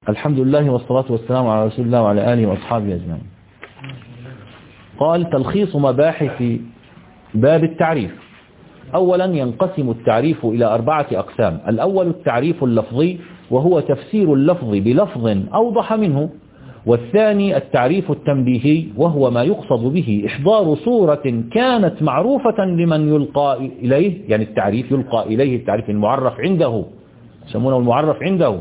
الحمد لله والصلاة والسلام على رسول الله وعلى آله وأصحابه أجمعين. قال تلخيص مباحث باب التعريف. أولا ينقسم التعريف إلى 4 أقسام. الأول التعريف اللفظي وهو تفسير اللفظ بلفظ أوضح منه. والثاني التعريف التنبيهي وهو ما يقصد به إحضار صورة كانت معروفة لمن يلقى إليه، يعني التعريف يلقى إليه التعريف المعرف عنده، يسمونه المعرف عنده،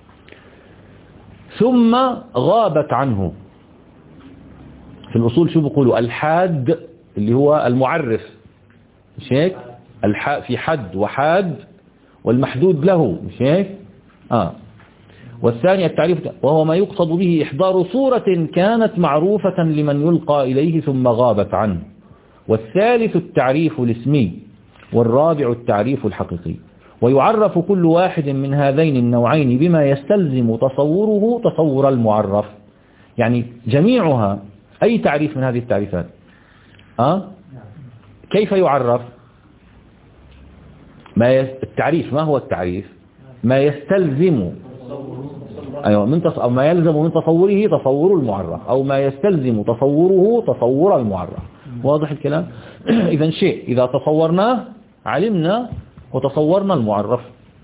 ثم غابت عنه. في الأصول شو بيقولوا؟ الحاد اللي هو المعرف، مش هيك؟ في حد وحاد والمحدود له، مش هيك؟ والثاني التعريف وهو ما يقصد به إحضار صورة كانت معروفة لمن يلقى إليه ثم غابت عنه. والثالث التعريف الاسمي. والرابع التعريف الحقيقي. ويعرف كل واحد من هذين النوعين بما يستلزم تصوره تصور المعرف. يعني جميعها أي تعريف من هذه التعريفات كيف يعرف؟ التعريف ما هو التعريف؟ ما يستلزم أو ما يلزم من تصوره تصور المعرف، أو ما يستلزم تصوره تصور المعرف. واضح الكلام؟ إذا شيء إذا تصورناه علمنا وتصورنا المعرف.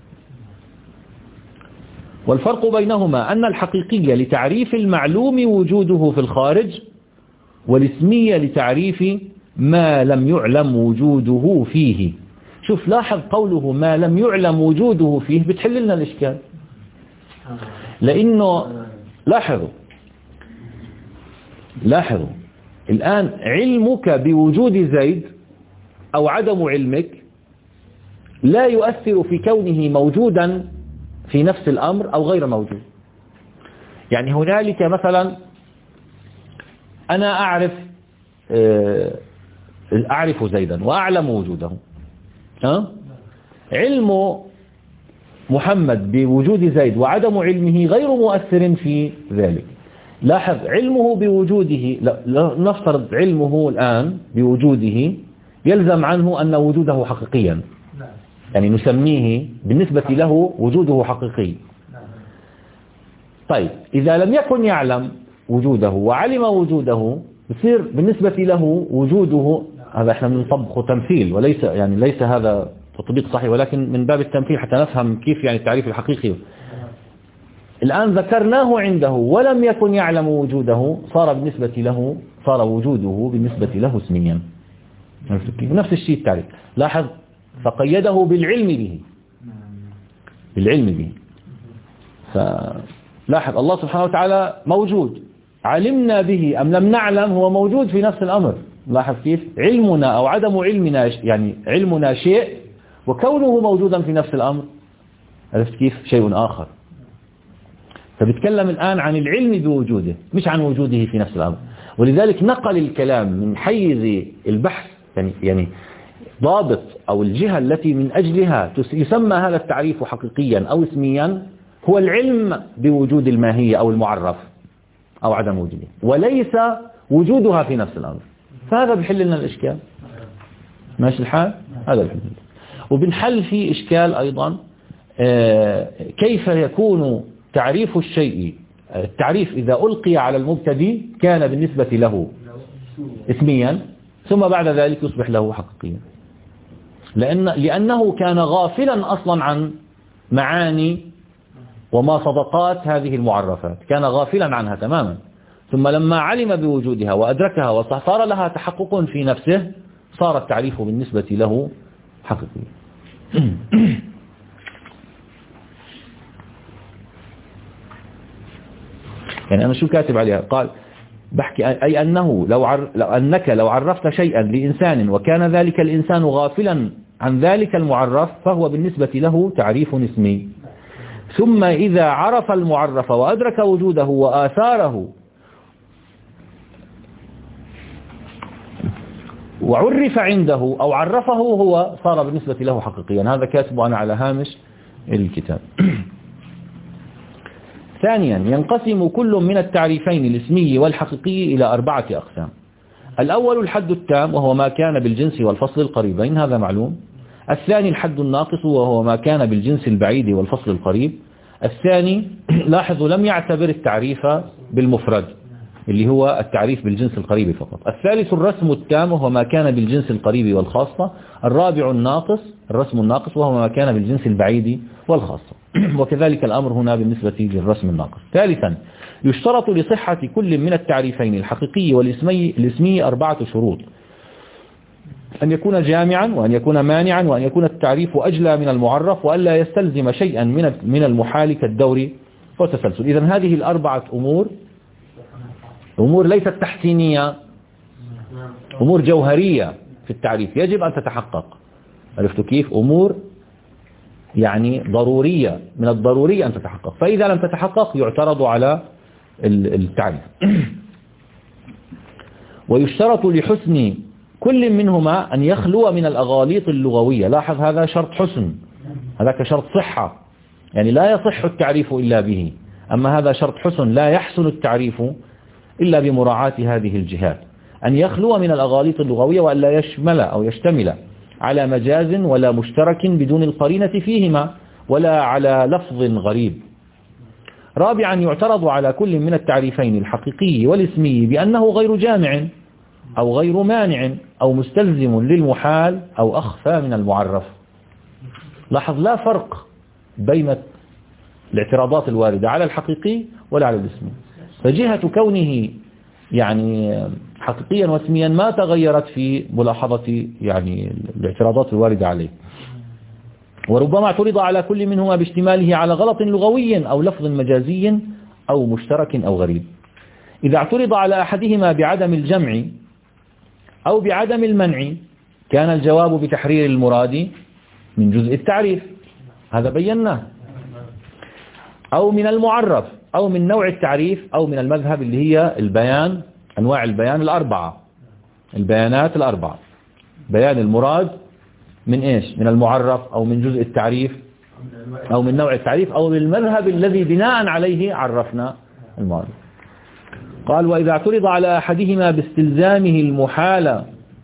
والفرق بينهما أن الحقيقية لتعريف المعلوم وجوده في الخارج، والاسمية لتعريف ما لم يعلم وجوده فيه. شوف لاحظ قوله ما لم يعلم وجوده فيه بتحل لنا الإشكال، لأنه لاحظوا الآن علمك بوجود زيد أو عدم علمك لا يؤثر في كونه موجودا في نفس الأمر أو غير موجود. يعني هنالك مثلا أنا أعرف زيدا وأعلم وجوده، علم محمد بوجود زيد وعدم علمه غير مؤثر في ذلك. لاحظ علمه بوجوده، نفترض علمه الآن بوجوده يلزم عنه أن وجوده حقيقيا، يعني نسميه بالنسبة له وجوده حقيقي. طيب إذا لم يكن يعلم وجوده وعلم وجوده يصير بالنسبة له وجوده، هذا احنا بنطبقه تمثيل وليس يعني ليس هذا تطبيق صحيح، ولكن من باب التمثيل حتى نفهم كيف يعني التعريف الحقيقي. الآن ذكرناه عنده ولم يكن يعلم وجوده، صار وجوده بالنسبة له اسميا. نفس الشيء التعريف، لاحظ فقيده بالعلم به. فلاحظ الله سبحانه وتعالى موجود، علمنا به أم لم نعلم هو موجود في نفس الأمر. لاحظ كيف علمنا أو عدم علمنا، يعني علمنا شيء وكونه موجودا في نفس الأمر عرفت كيف شيء آخر. فبتكلم الآن عن العلم بوجوده مش عن وجوده في نفس الأمر. ولذلك نقل الكلام من حيز البحث، يعني ضابط أو الجهة التي من أجلها يسمى هذا التعريف حقيقيا أو اسميا هو العلم بوجود الماهية أو المعرف أو عدم وجوده، وليس وجودها في نفس الأمر. فهذا بحل لنا الإشكال. ماشي الحال؟ هذا بحل. وبنحل فيه إشكال أيضا، كيف يكون تعريف الشيء، التعريف إذا ألقي على المبتدئ كان بالنسبة له اسميا ثم بعد ذلك يصبح له حقيقيا، لأنه كان غافلا أصلا عن معاني وما صدقات هذه المعرفات، كان غافلا عنها تماما. ثم لما علم بوجودها وأدركها وصار لها تحقق في نفسه صار التعريف بالنسبة له حقيقي. يعني أنا شو كاتب عليها؟ قال بحكي أي أنه لو عرفت شيئا لإنسان وكان ذلك الإنسان غافلا عن ذلك المعرف فهو بالنسبة له تعريف اسمي. ثم إذا عرف المعرف وأدرك وجوده وآثاره وعرف عنده أو عرفه هو صار بالنسبة له حقيقيا. هذا كاتبه أنا على هامش الكتاب. ثانيا ينقسم كل من التعريفين الاسمي والحقيقي إلى 4 أقسام. الأول الحد التام وهو ما كان بالجنس والفصل القريبين، هذا معلوم. الثاني الحد الناقص وهو ما كان بالجنس البعيد والفصل القريب. الثاني لاحظوا لم يعتبر التعريف بالمفرد اللي هو التعريف بالجنس القريب فقط. الثالث الرسم التام وهو ما كان بالجنس القريب والخاصة. الرابع الرسم الناقص وهو ما كان بالجنس البعيد والخاصة. وكذلك الأمر هنا بالنسبة للرسم الناقص. ثالثا يشترط لصحة كل من التعريفين الحقيقي والاسمي 4 شروط: أن يكون جامعا، وأن يكون مانعا، وأن يكون التعريف أجلى من المعرف، وألا يستلزم شيئا من المحال كالدور والتسلسل. إذن هذه الأربعة أمور ليست تحسينية، أمور جوهرية في التعريف يجب أن تتحقق. عرفتوا كيف؟ أمور يعني ضرورية، من الضروري أن تتحقق، فإذا لم تتحقق يعترض على التعريف. ويشترط لحسن كل منهما أن يخلو من الأغاليط اللغوية. لاحظ هذا شرط حسن، هذاك شرط صحة، يعني لا يصح التعريف إلا به. أما هذا شرط حسن، لا يحسن التعريف إلا بمراعاة هذه الجهات. أن يخلو من الأغاليط اللغوية، وأن لا يشمل أو يشتمل على مجاز ولا مشترك بدون القرينة فيهما، ولا على لفظ غريب. رابعا يعترض على كل من التعريفين الحقيقي والاسمي بأنه غير جامع أو غير مانع أو مستلزم للمحال أو أخفى من المعرف. لاحظ لا فرق بين الاعتراضات الواردة على الحقيقي ولا على الاسمي، فجهة كونه يعني حقيقيا واسميا ما تغيرت في ملاحظة يعني الاعتراضات الواردة عليه. وربما اعترض على كل منهما باشتماله على غلط لغوي أو لفظ مجازي أو مشترك أو غريب. إذا اعترض على أحدهما بعدم الجمع أو بعدم المنع كان الجواب بتحرير المراد من جزء التعريف، هذا بيناه، أو من المعرف، أو من نوع التعريف، أو من المذهب اللي هي البيان، أنواع البيان الأربعة، البيانات الأربعة: بيان المراد من إيش؟ من المعرف، أو من جزء التعريف، أو من نوع التعريف، أو من المذهب الذي بناء عليه عرفنا المراد. قال: وإذا اعترض على أحدهما باستلزامه المحال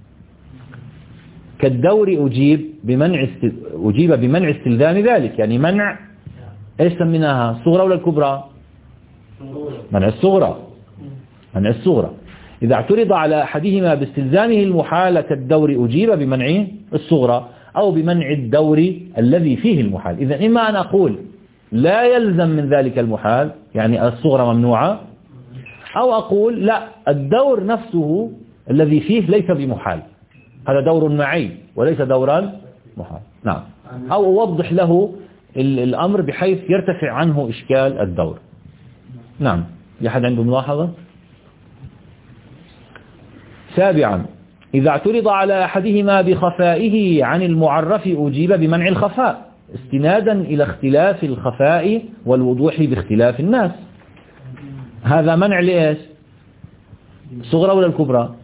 كالدور أجيب بمنع استلزام ذلك. يعني منع إيش سميناها؟ الصغرى ولا الكبرى؟ منع الصغرى، منع الصغرى. إذا اعترض على أحدهما باستلزامه المحال كالدور أجيب بمنع الصغرى أو بمنع الدور الذي فيه المحال. إذا إما أن أقول لا يلزم من ذلك المحال، يعني الصغرى ممنوعة، أو أقول لا، الدور نفسه الذي فيه ليس بمحال، هذا دور معي وليس دورا محال. نعم. أو أوضح له الأمر بحيث يرتفع عنه إشكال الدور. نعم. أحد عنده ملاحظة؟ سابعا إذا اعترض على أحدهما بخفائه عن المعرف أجيب بمنع الخفاء استنادا إلى اختلاف الخفاء والوضوح باختلاف الناس. هذا منع لإيش؟ صغرى ولا الكبرى؟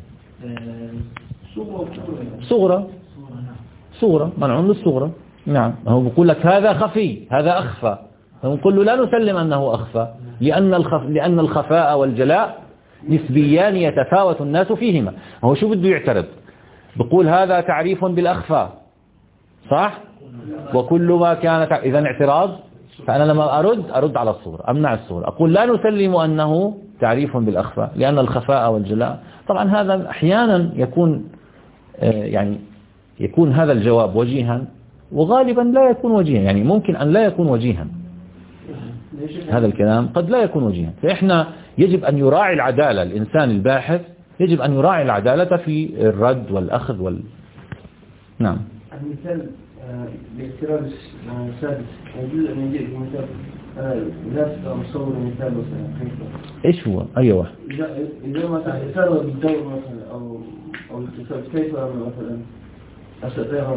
صغرى، صغرى، منع للصغرى. نعم. هو بيقول لك هذا خفي، هذا أخفى، فنقول له لا نسلم أنه أخفى، لأن الخفاء والجلاء نسبيان يتفاوت الناس فيهما. هو شو بده يعترض؟ بقول هذا تعريف بالأخفى، صح؟ وكل ما كان إذا اعتراض. فأنا لما أرد على الصورة، أمنع الصورة، أقول لا نسلم أنه تعريف بالأخفى لأن الخفاء والجلاء. طبعا هذا أحيانا يكون يعني يكون هذا الجواب وجيها، وغالبا لا يكون وجيها، يعني ممكن أن لا يكون وجيها. هذا الكلام قد لا يكون وجيها. فإحنا يجب أن يراعي العدالة، الإنسان الباحث يجب أن يراعي العدالة في الرد والأخذ نعم. المثال باعتراض السادس يجوز أن يجيء بمثال لا مصور مثال مثلا. إيش هو؟ أي واحد؟ إذا ما اعترض بالدور مثلا أو الاتصال كيف مثلا أستطيع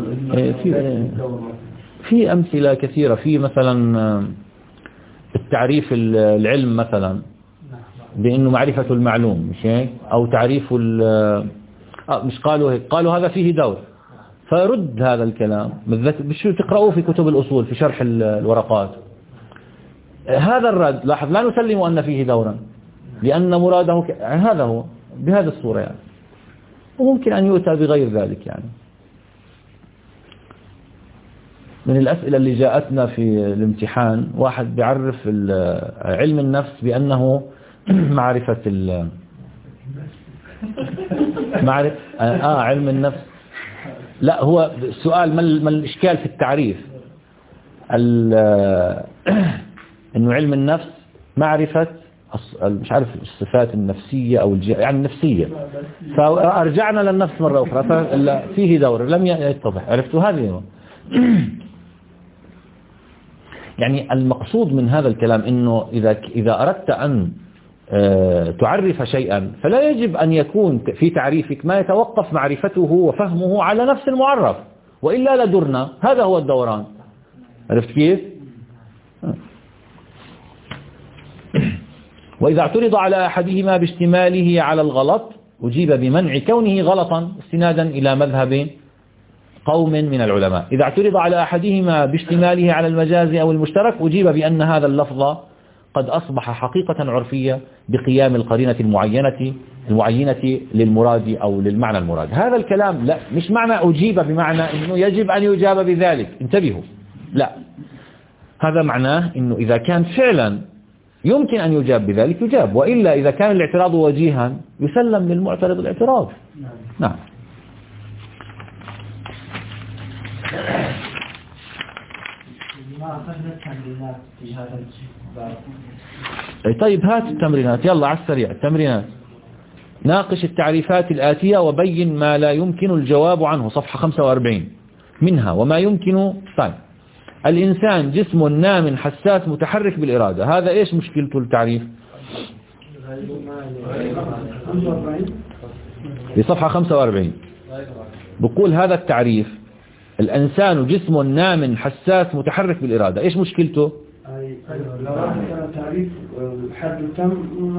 في أمثلة كثيرة. في مثلا التعريف العلم مثلا بأنه معرفة المعلوم، مش هيك؟ أو تعريف مش قالوا هيك، قالوا هذا فيه دور، فرد هذا الكلام بشو تقرأوه في كتب الأصول في شرح الورقات. هذا الرد لاحظ لا نسلم أن فيه دورا لأن مراده هذا هو بهذه الصورة يعني، وممكن أن يؤتى بغير ذلك يعني. من الأسئلة اللي جاءتنا في الامتحان واحد بيعرف علم النفس بأنه معرفة علم النفس. لا، هو السؤال ما الإشكال في التعريف؟ إنه علم النفس معرفة مش عارف الصفات النفسية أو يعني النفسية، فرجعنا للنفس مرة أخرى فيه دور لم يتضح. عرفتوا هذه؟ يعني المقصود من هذا الكلام إنه إذا أردت أن تعرف شيئا فلا يجب أن يكون في تعريفك ما يتوقف معرفته وفهمه على نفس المعرف، وإلا لدرنا. هذا هو الدوران. عرفت كيف؟ وإذا اعترض على أحدهما باشتماله على الغلط أجيب بمنع كونه غلطا استنادا إلى مذهب قوم من العلماء. إذا اعترض على أحدهما باشتماله على المجاز أو المشترك أجيب بأن هذا اللفظ قد أصبح حقيقة عرفية بقيام القرينة المعينة للمراد أو للمعنى المراد. هذا الكلام لا، مش معنى أجيب بمعنى أنه يجب أن يجاب بذلك، انتبهوا، لا، هذا معناه أنه إذا كان فعلا يمكن أن يجاب بذلك يجاب، وإلا إذا كان الاعتراض وجيها يسلم للمعترض الاعتراض. نعم. طيب هات التمرينات، يلا على السريع التمرينات. ناقش التعريفات الآتية وبين ما لا يمكن الجواب عنه، صفحة 45 منها. وما يمكن. طيب، الإنسان جسم نام حساس متحرك بالإرادة، هذا إيش مشكلته التعريف؟ في صفحة 45 بقول هذا التعريف: الإنسان جسم نام حساس متحرك بالإرادة، إيش مشكلته؟ لو كان تعريف الحد تم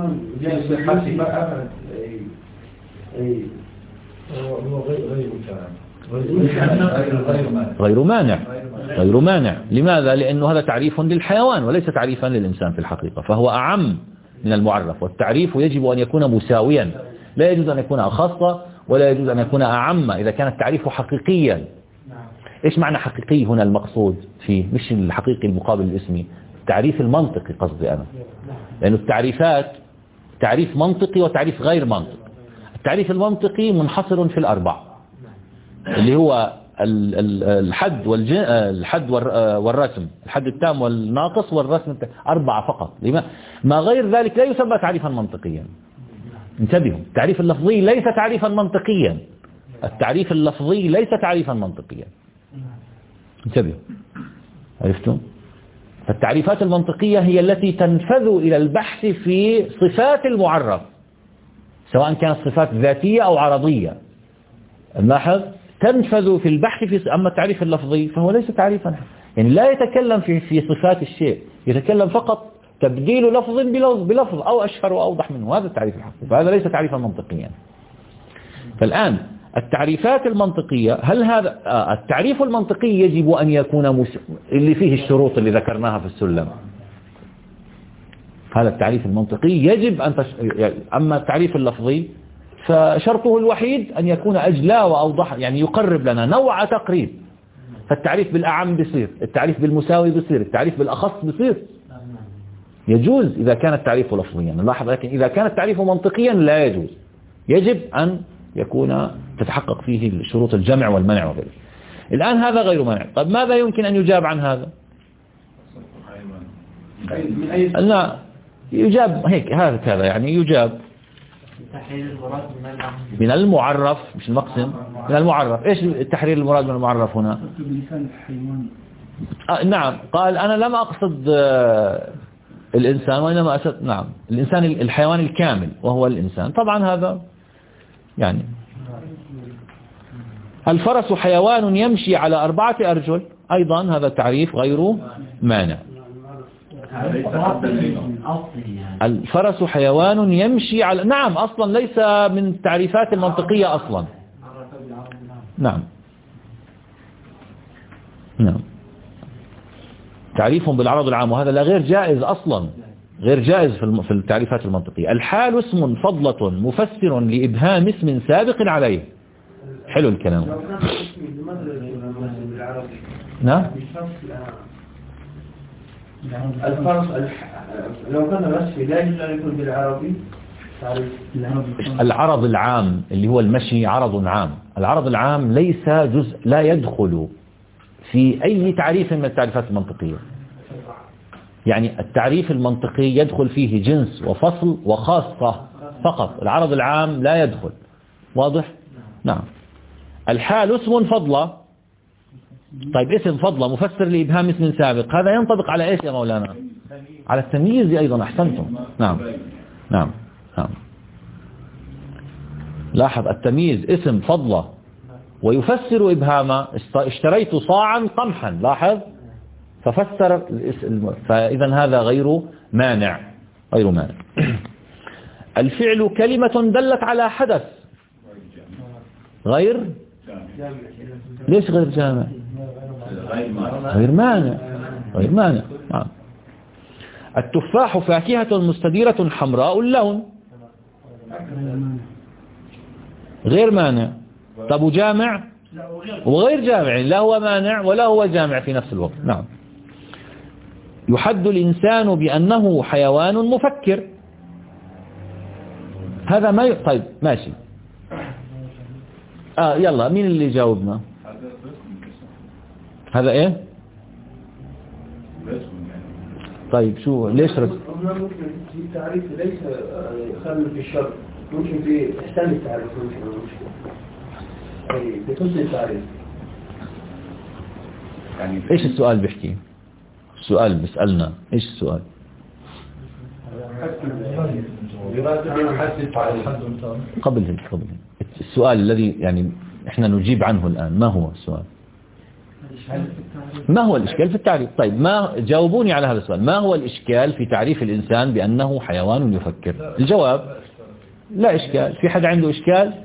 غير مانع. لماذا؟ لأنه هذا تعريف للحيوان وليس تعريفا للإنسان في الحقيقة، فهو أعم من المعرف، والتعريف يجب أن يكون مساويا، لا يجوز أن يكون أخص ولا يجوز أن يكون أعم إذا كان التعريف حقيقيا. إيش معنى حقيقي هنا؟ المقصود فيه مش الحقيقي المقابل الاسمي، التعريف المنطقي قصدي أنا، لأن التعريفات تعريف منطقي وتعريف غير منطقي. التعريف المنطقي منحصر في الأربع، اللي هو الحد والرسم، الحد التام والناقص والرسم التام، 4 فقط. ما غير ذلك لا يسمى تعريفا منطقيا. انتبهوا، التعريف اللفظي ليس تعريفا منطقيا، التعريف اللفظي ليس تعريفا منطقيا، انتبهوا. عرفتم؟ فالتعريفات المنطقية هي التي تنفذ إلى البحث في صفات المعرف، سواء كانت صفات ذاتية أو عرضية. نلاحظ تنفذ في البحث في. أما التعريف اللفظي فهو ليس تعريفا، يعني لا يتكلم في صفات الشيء، يتكلم فقط تبديل لفظ بلفظ أو أشهر وأوضح منه، هذا التعريف الحقيقي، فهذا ليس تعريفا منطقيا. فالآن التعريفات المنطقية، هل هذا التعريف المنطقي يجب أن يكون اللي فيه الشروط اللي ذكرناها في السلم، هذا التعريف المنطقي يجب أن أما التعريف اللفظي فشرطه الوحيد أن يكون أجلى وأوضح، يعني يقرب لنا نوع تقريب. فالتعريف بالأعم بصير، التعريف بالمساوي بصير، التعريف بالأخص بصير، يجوز إذا كان التعريف لفظيا نلاحظ، لكن إذا كان التعريف منطقيا لا يجوز، يجب أن يكون تتحقق فيه شروط الجمع والمنع وغيره. الآن هذا غير مانع. طيب ماذا يمكن أن يجاب عن هذا؟ لا يجاب هيك، هذا يعني يجاب من المعرف، مش المقسم، من المعرف. إيش التحرير المراد من المعرف هنا؟ نعم، قال أنا لم أقصد الإنسان وإنما أقصد نعم الإنسان الحيوان الكامل وهو الإنسان. طبعا هذا يعني الفرس حيوان يمشي على 4 أرجل، أيضا هذا تعريف غير مانع. الفرس حيوان يمشي على، نعم أصلا ليس من التعريفات المنطقية أصلا. نعم تعريف بالعرض العام، وهذا لا غير جائز أصلا، غير جائز في التعريفات المنطقية. الحال اسم فضلة مفسر لإبهام اسم سابق عليه. حلو الكلام. نعم. الفرس لو كان الرسم لا يجوز أن يكون بالعربي. العرض العام اللي هو المشي عرض عام. العرض العام ليس جزء، لا يدخل في أي تعريف من التعريفات المنطقية. يعني التعريف المنطقي يدخل فيه جنس وفصل وخاصة فقط. العرض العام لا يدخل. واضح؟ نعم. الحال اسم فضلة. طيب اسم فضلة مفسر لإبهام اسم سابق، هذا ينطبق على إيش يا مولانا؟ على التمييز أيضا. أحسنتم. نعم نعم نعم. لاحظ التمييز اسم فضلة ويفسر إبهاما. اشتريت صاعا قمحا، لاحظ، ففسر فإذا هذا غير مانع. غير مانع. الفعل كلمة دلت على حدث غير، ليش غير جامع؟ غير مانع. غير مانع. التفاح فاكهة مستديرة حمراء اللون، غير مانع. طب وجامع؟ وغير جامع، لا هو مانع ولا هو جامع في نفس الوقت. نعم. يحد الإنسان بأنه حيوان مفكر، هذا ما طيب ماشي. يلا مين اللي جاوبنا؟ هذا ايه؟ طيب شو ليش رسم؟ ممكن في التعريف ليس خلل في الشر، ممكن في احسان التعريف، ممكن في حسن التعريف. يعني ايش السؤال بيحكي؟ السؤال بيسألنا ايش السؤال؟ قبل السؤال الذي يعني احنا نجيب عنه الآن، ما هو السؤال؟ ما هو الإشكال في التعريف؟ طيب ما جاوبوني على هذا السؤال. ما هو الإشكال في تعريف الإنسان بأنه حيوان يفكر؟ الجواب لا إشكال. في حد عنده إشكال؟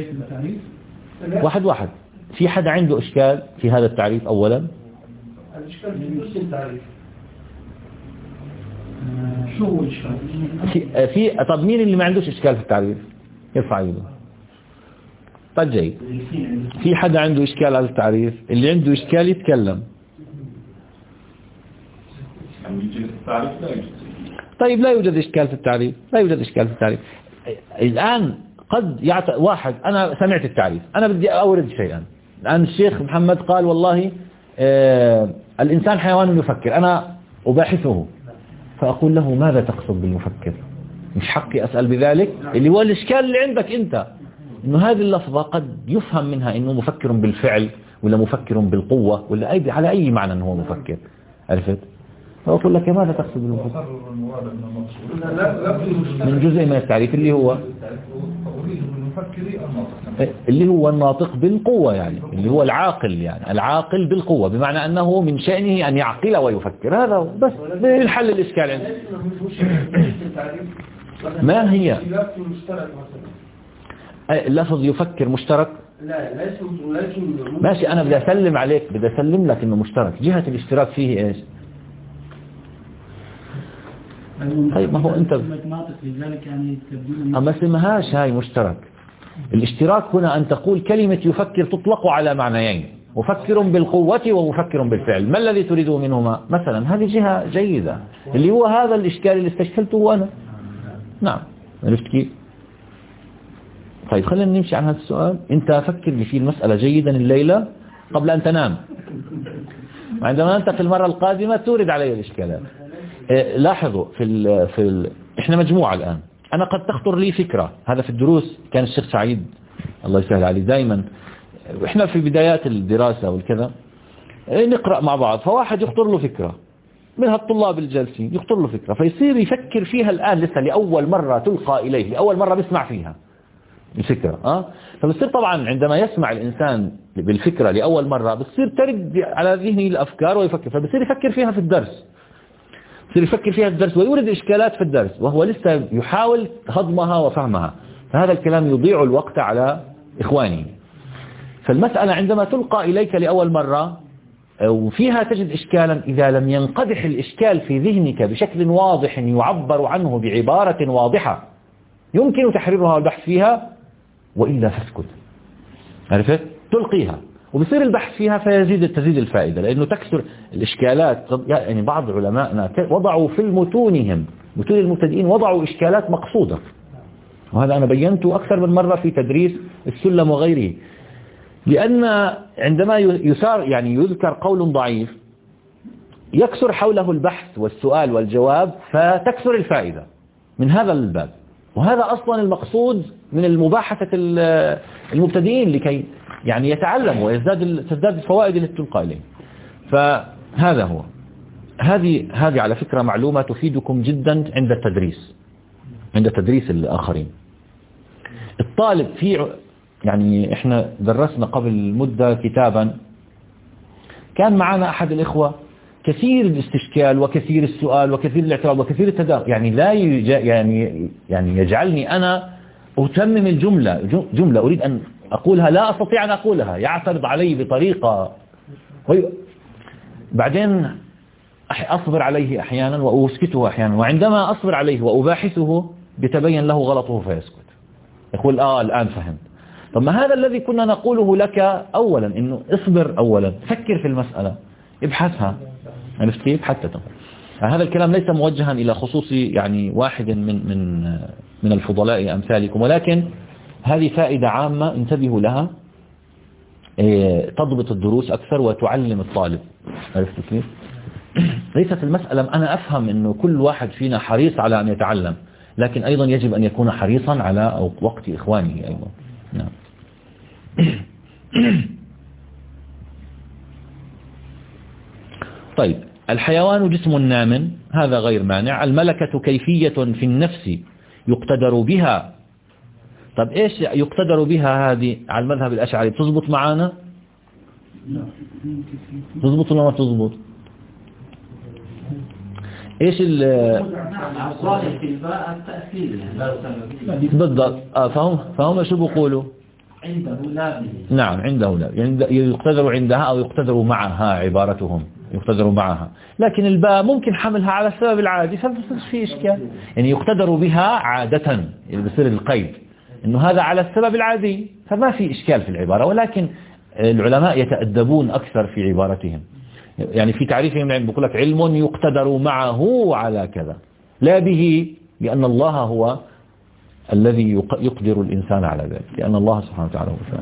واحد. في حد عنده إشكال في هذا التعريف؟ أولا الإشكال في نفس التعريف. شو هو الإشكال؟ طب مين اللي ما عندوش إشكال في التعريف؟ يرفع يده. طيب جيد. في حد عنده إشكال على التعريف؟ اللي عنده إشكال يتكلم. طيب لا يوجد إشكال في التعريف. لا يوجد إشكال في التعريف. الآن قد واحد أنا سمعت التعريف، أنا بدي أورد شيئا. الآن الشيخ محمد قال والله الإنسان حيوان يفكر، أنا أباحثه فأقول له ماذا تقصد بالمفكر؟ مش حقي أسأل بذلك؟ اللي هو الإشكال اللي عندك أنت، إنه هذه اللفظة قد يفهم منها إنه مفكر بالفعل ولا مفكر بالقوة ولا على أي معنى إنه هو مفكر. عرفت؟ فأقول لك ماذا تقصد بالمفكر؟ من جزء من التعريف اللي هو الناطق بالقوة، يعني اللي هو العاقل، يعني العاقل بالقوة، بمعنى أنه من شأنه أن يعقل ويفكر. هذا بس الحل الإشكال عنده. ما هي اللفظ يفكر مشترك؟ لا ماشي. أنا بدي أسلم عليك، بدي أسلم لك إنه مشترك. جهة الاشتراك فيه إيش؟ طيب ما هو أنت ما اسمهاش هاي مشترك. الاشتراك هنا أن تقول كلمة يفكر تطلق على معنيين، مفكر بالقوة ومفكر بالفعل. ما الذي تريده منهما؟ مثلا هذه جهة جيدة، اللي هو هذا الإشكال اللي استشكلته أنا. نعم. عرفت كيف؟ طيب خلينا نمشي عن هذا السؤال. أنت فكر لي في المسألة جيدا الليلة قبل أن تنام، وعندما نلتقي المرة القادمة تورد علي الإشكالات. لاحظوا إحنا مجموعة الآن. أنا قد تخطر لي فكرة، هذا في الدروس كان الشيخ سعيد الله يسهل عليه دائما، إحنا في بدايات الدراسة والكذا نقرأ مع بعض، فواحد يخطر له فكرة من هالطلاب الجالسين، يخطر له فكرة فيصير يفكر فيها الآن لسه لأول مرة تلقى إليه، لأول مرة بيسمع فيها الفكرة. فبصير طبعا عندما يسمع الإنسان بالفكرة لأول مرة بصير ترد على ذهنه الأفكار ويفكر، فبصير يفكر فيها في الدرس، يصير يفكر فيها في الدرس ويورد إشكالات في الدرس وهو لسه يحاول هضمها وفهمها، فهذا الكلام يضيع الوقت على إخوانه. فالمسألة عندما تلقى إليك لأول مرة وفيها تجد إشكالا، إذا لم ينقدح الإشكال في ذهنك بشكل واضح يعبر عنه بعبارة واضحة يمكن تحريرها والبحث فيها، وإلا فاسكت. عرفت؟ تلقيها وبصير البحث فيها تزيد الفائدة، لأنه تكثر الإشكالات. يعني بعض علمائنا وضعوا في متون المبتدئين وضعوا إشكالات مقصودة، وهذا أنا بينته أكثر من مرة في تدريس السلم وغيره. لأن عندما يذكر قول ضعيف يكثر حوله البحث والسؤال والجواب، فتكثر الفائدة من هذا الباب. وهذا أصلا المقصود من المباحثة المبتدئين، لكي يعني يتعلم تزداد الفوائد التي تلقى إليه. فهذا هو. هذه على فكرة معلومة تفيدكم جدا عند تدريس الآخرين. الطالب يعني احنا درسنا قبل مدة كتابا، كان معنا أحد الإخوة كثير الاستشكال وكثير السؤال وكثير الاعتراض وكثير التداخل، يعني لا يعني يجعلني أنا أتمم جملة أريد أن أقولها لا أستطيع أن أقولها، يعترض علي بطريقة، بعدين أصبر عليه أحيانا وأسكته أحيانا، وعندما أصبر عليه وأباحثه بتبين له غلطه فيسكت، يقول الآن فهمت. طب ما هذا الذي كنا نقوله لك أولا، إنه اصبر أولا، فكر في المسألة، ابحثها، عرفت كيف؟ حتى هذا الكلام ليس موجها إلى خصوص يعني واحد من الفضلاء أمثالكم، ولكن هذه فائدة عامة انتبهوا لها، تضبط الدروس أكثر وتعلم الطالب، عرفت كيف؟ ليست المسألة أنا أفهم أنه كل واحد فينا حريص على أن يتعلم، لكن أيضا يجب أن يكون حريصا على وقت إخوانه أيضا. نعم. طيب، الحيوان جسم نام، هذا غير مانع. الملكة كيفية في النفس يقتدر بها. طب إيش يقتدر بها؟ هذه على المذهب الأشعري تضبط معانا؟ تضبط ولا ما تضبط؟ إيش بالضبط؟ فهم شو بيقولوا؟ عنده لا. نعم، عنده لا، يعني يقتدر عندها أو يقتدر معها، عبارتهم يقتدر معها. لكن الباء ممكن حملها على السبب العادي، فما في إشكال. يعني يقتدر بها عادة، اللي بيصير القيد إنه هذا على السبب العادي، فما في إشكال في العبارة. ولكن العلماء يتأدبون أكثر في عبارتهم، يعني في تعريفهم بيقول لك علم يقتدر معه على كذا، لا به، لأن الله هو الذي يقدر الإنسان على ذلك، لأن الله سبحانه وتعالى هو الفاعل.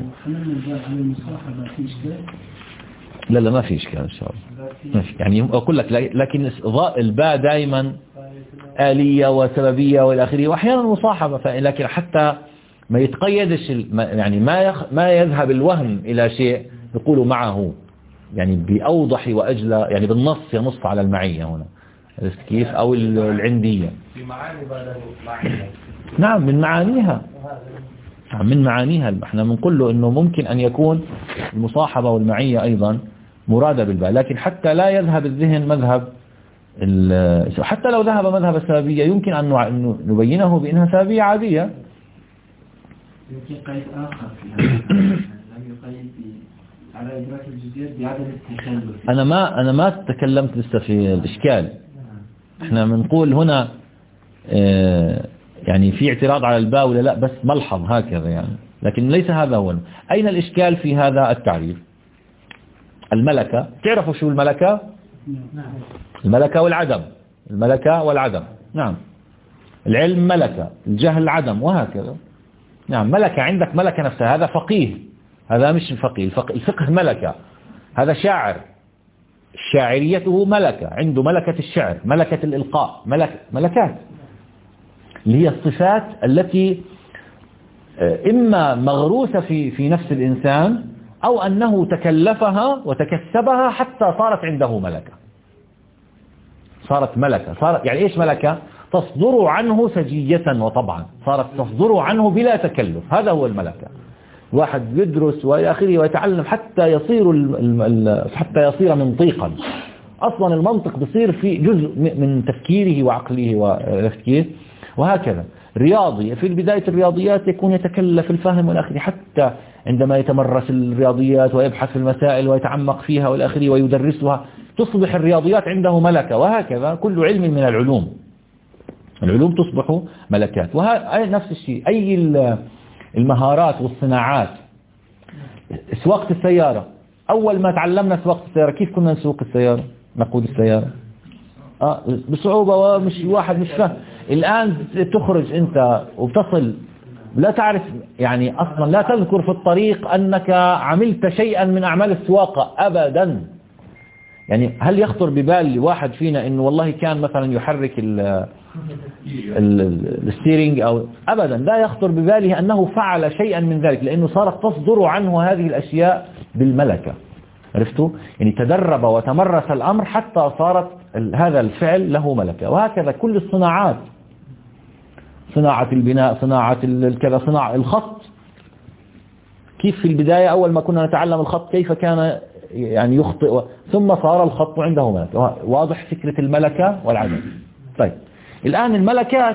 لا ما في إشكال إن شاء الله. يعني أقول لك، لكن الباء دائما آلية وسببية والآخرية، وأحيانا مصاحبة، لكن حتى ما يتقيدش، يعني ما يذهب الوهم إلى شيء يقول معه، يعني بأوضح وأجلى، يعني بالنص ينص على المعية هنا، كيف؟ أو العندية. في معاني بدل معية. نعم، من معانيها احنا بنقول له انه ممكن ان يكون المصاحبة والمعية ايضا مرادة بالباء، لكن حتى لا يذهب الذهن مذهب حتى لو ذهب مذهب السببية يمكن ان نبينه بانها سببية عادية. يمكن قيد اخر في هذا، لم يقيد على ادراك الجزئيات بعدم التكلف. انا ما تكلمت لسه في الاشكال، احنا بنقول هنا يعني في اعتراض على الباء ولا لا، بس ملحظ هكذا يعني، لكن ليس هذا هو. أين الإشكال في هذا التعريف؟ الملكة، تعرفوا شو الملكة؟ الملكة والعدم، الملكة والعدم. نعم، العلم ملكة، الجهل عدم، وهكذا. نعم، ملكة، عندك ملكة نفسها، هذا فقيه، هذا مش فقيه، الفقه ملكة، هذا شاعر، شاعريته ملكة، عنده ملكة الشعر، ملكة الإلقاء، ملكات، اللي هي الصفات التي إما مغروسة في نفس الإنسان، أو أنه تكلفها وتكسبها حتى صارت عنده ملكة، صارت يعني إيش ملكة؟ تصدر عنه سجية وطبعا، صارت تصدر عنه بلا تكلف، هذا هو الملكة. واحد يدرس وإلى آخره ويتعلم حتى يصير منطقا. أصلا المنطق بصير في جزء من تفكيره وعقله وتفكيره، وهكذا. رياضي في بداية الرياضيات يكون يتكلف في الفهم والآخر، حتى عندما يتمرس الرياضيات ويبحث في المسائل ويتعمق فيها والآخر ويدرسها، تصبح الرياضيات عنده ملكة، وهكذا كل علم من العلوم تصبح ملكات. نفس الشيء أي المهارات والصناعات، سواقة السيارة، أول ما تعلمنا سواقة السيارة كيف كنا نسوق السيارة، نقود السيارة بصعوبة، ومش واحد مش فاهم. الآن تخرج أنت وبتصل لا تعرف يعني أصلا لا تذكر في الطريق أنك عملت شيئا من أعمال السواقة أبدا. يعني هل يخطر ببال واحد فينا أنه والله كان مثلا يحرك الستيرينج أو أبدا لا يخطر بباله أنه فعل شيئا من ذلك، لأنه صارت تصدر عنه هذه الأشياء بالملكة. عرفتوا؟ يعني تدرب وتمرس الأمر حتى صارت هذا الفعل له ملكة. وهكذا كل الصناعات، صناعة البناء، صناعة الكذا، صناعة الخط. كيف في البداية أول ما كنا نتعلم الخط كيف كان يعني يخطئ، ثم صار الخط عنده ملكة. واضح فكرة الملكة والعدم. طيب الآن الملكات،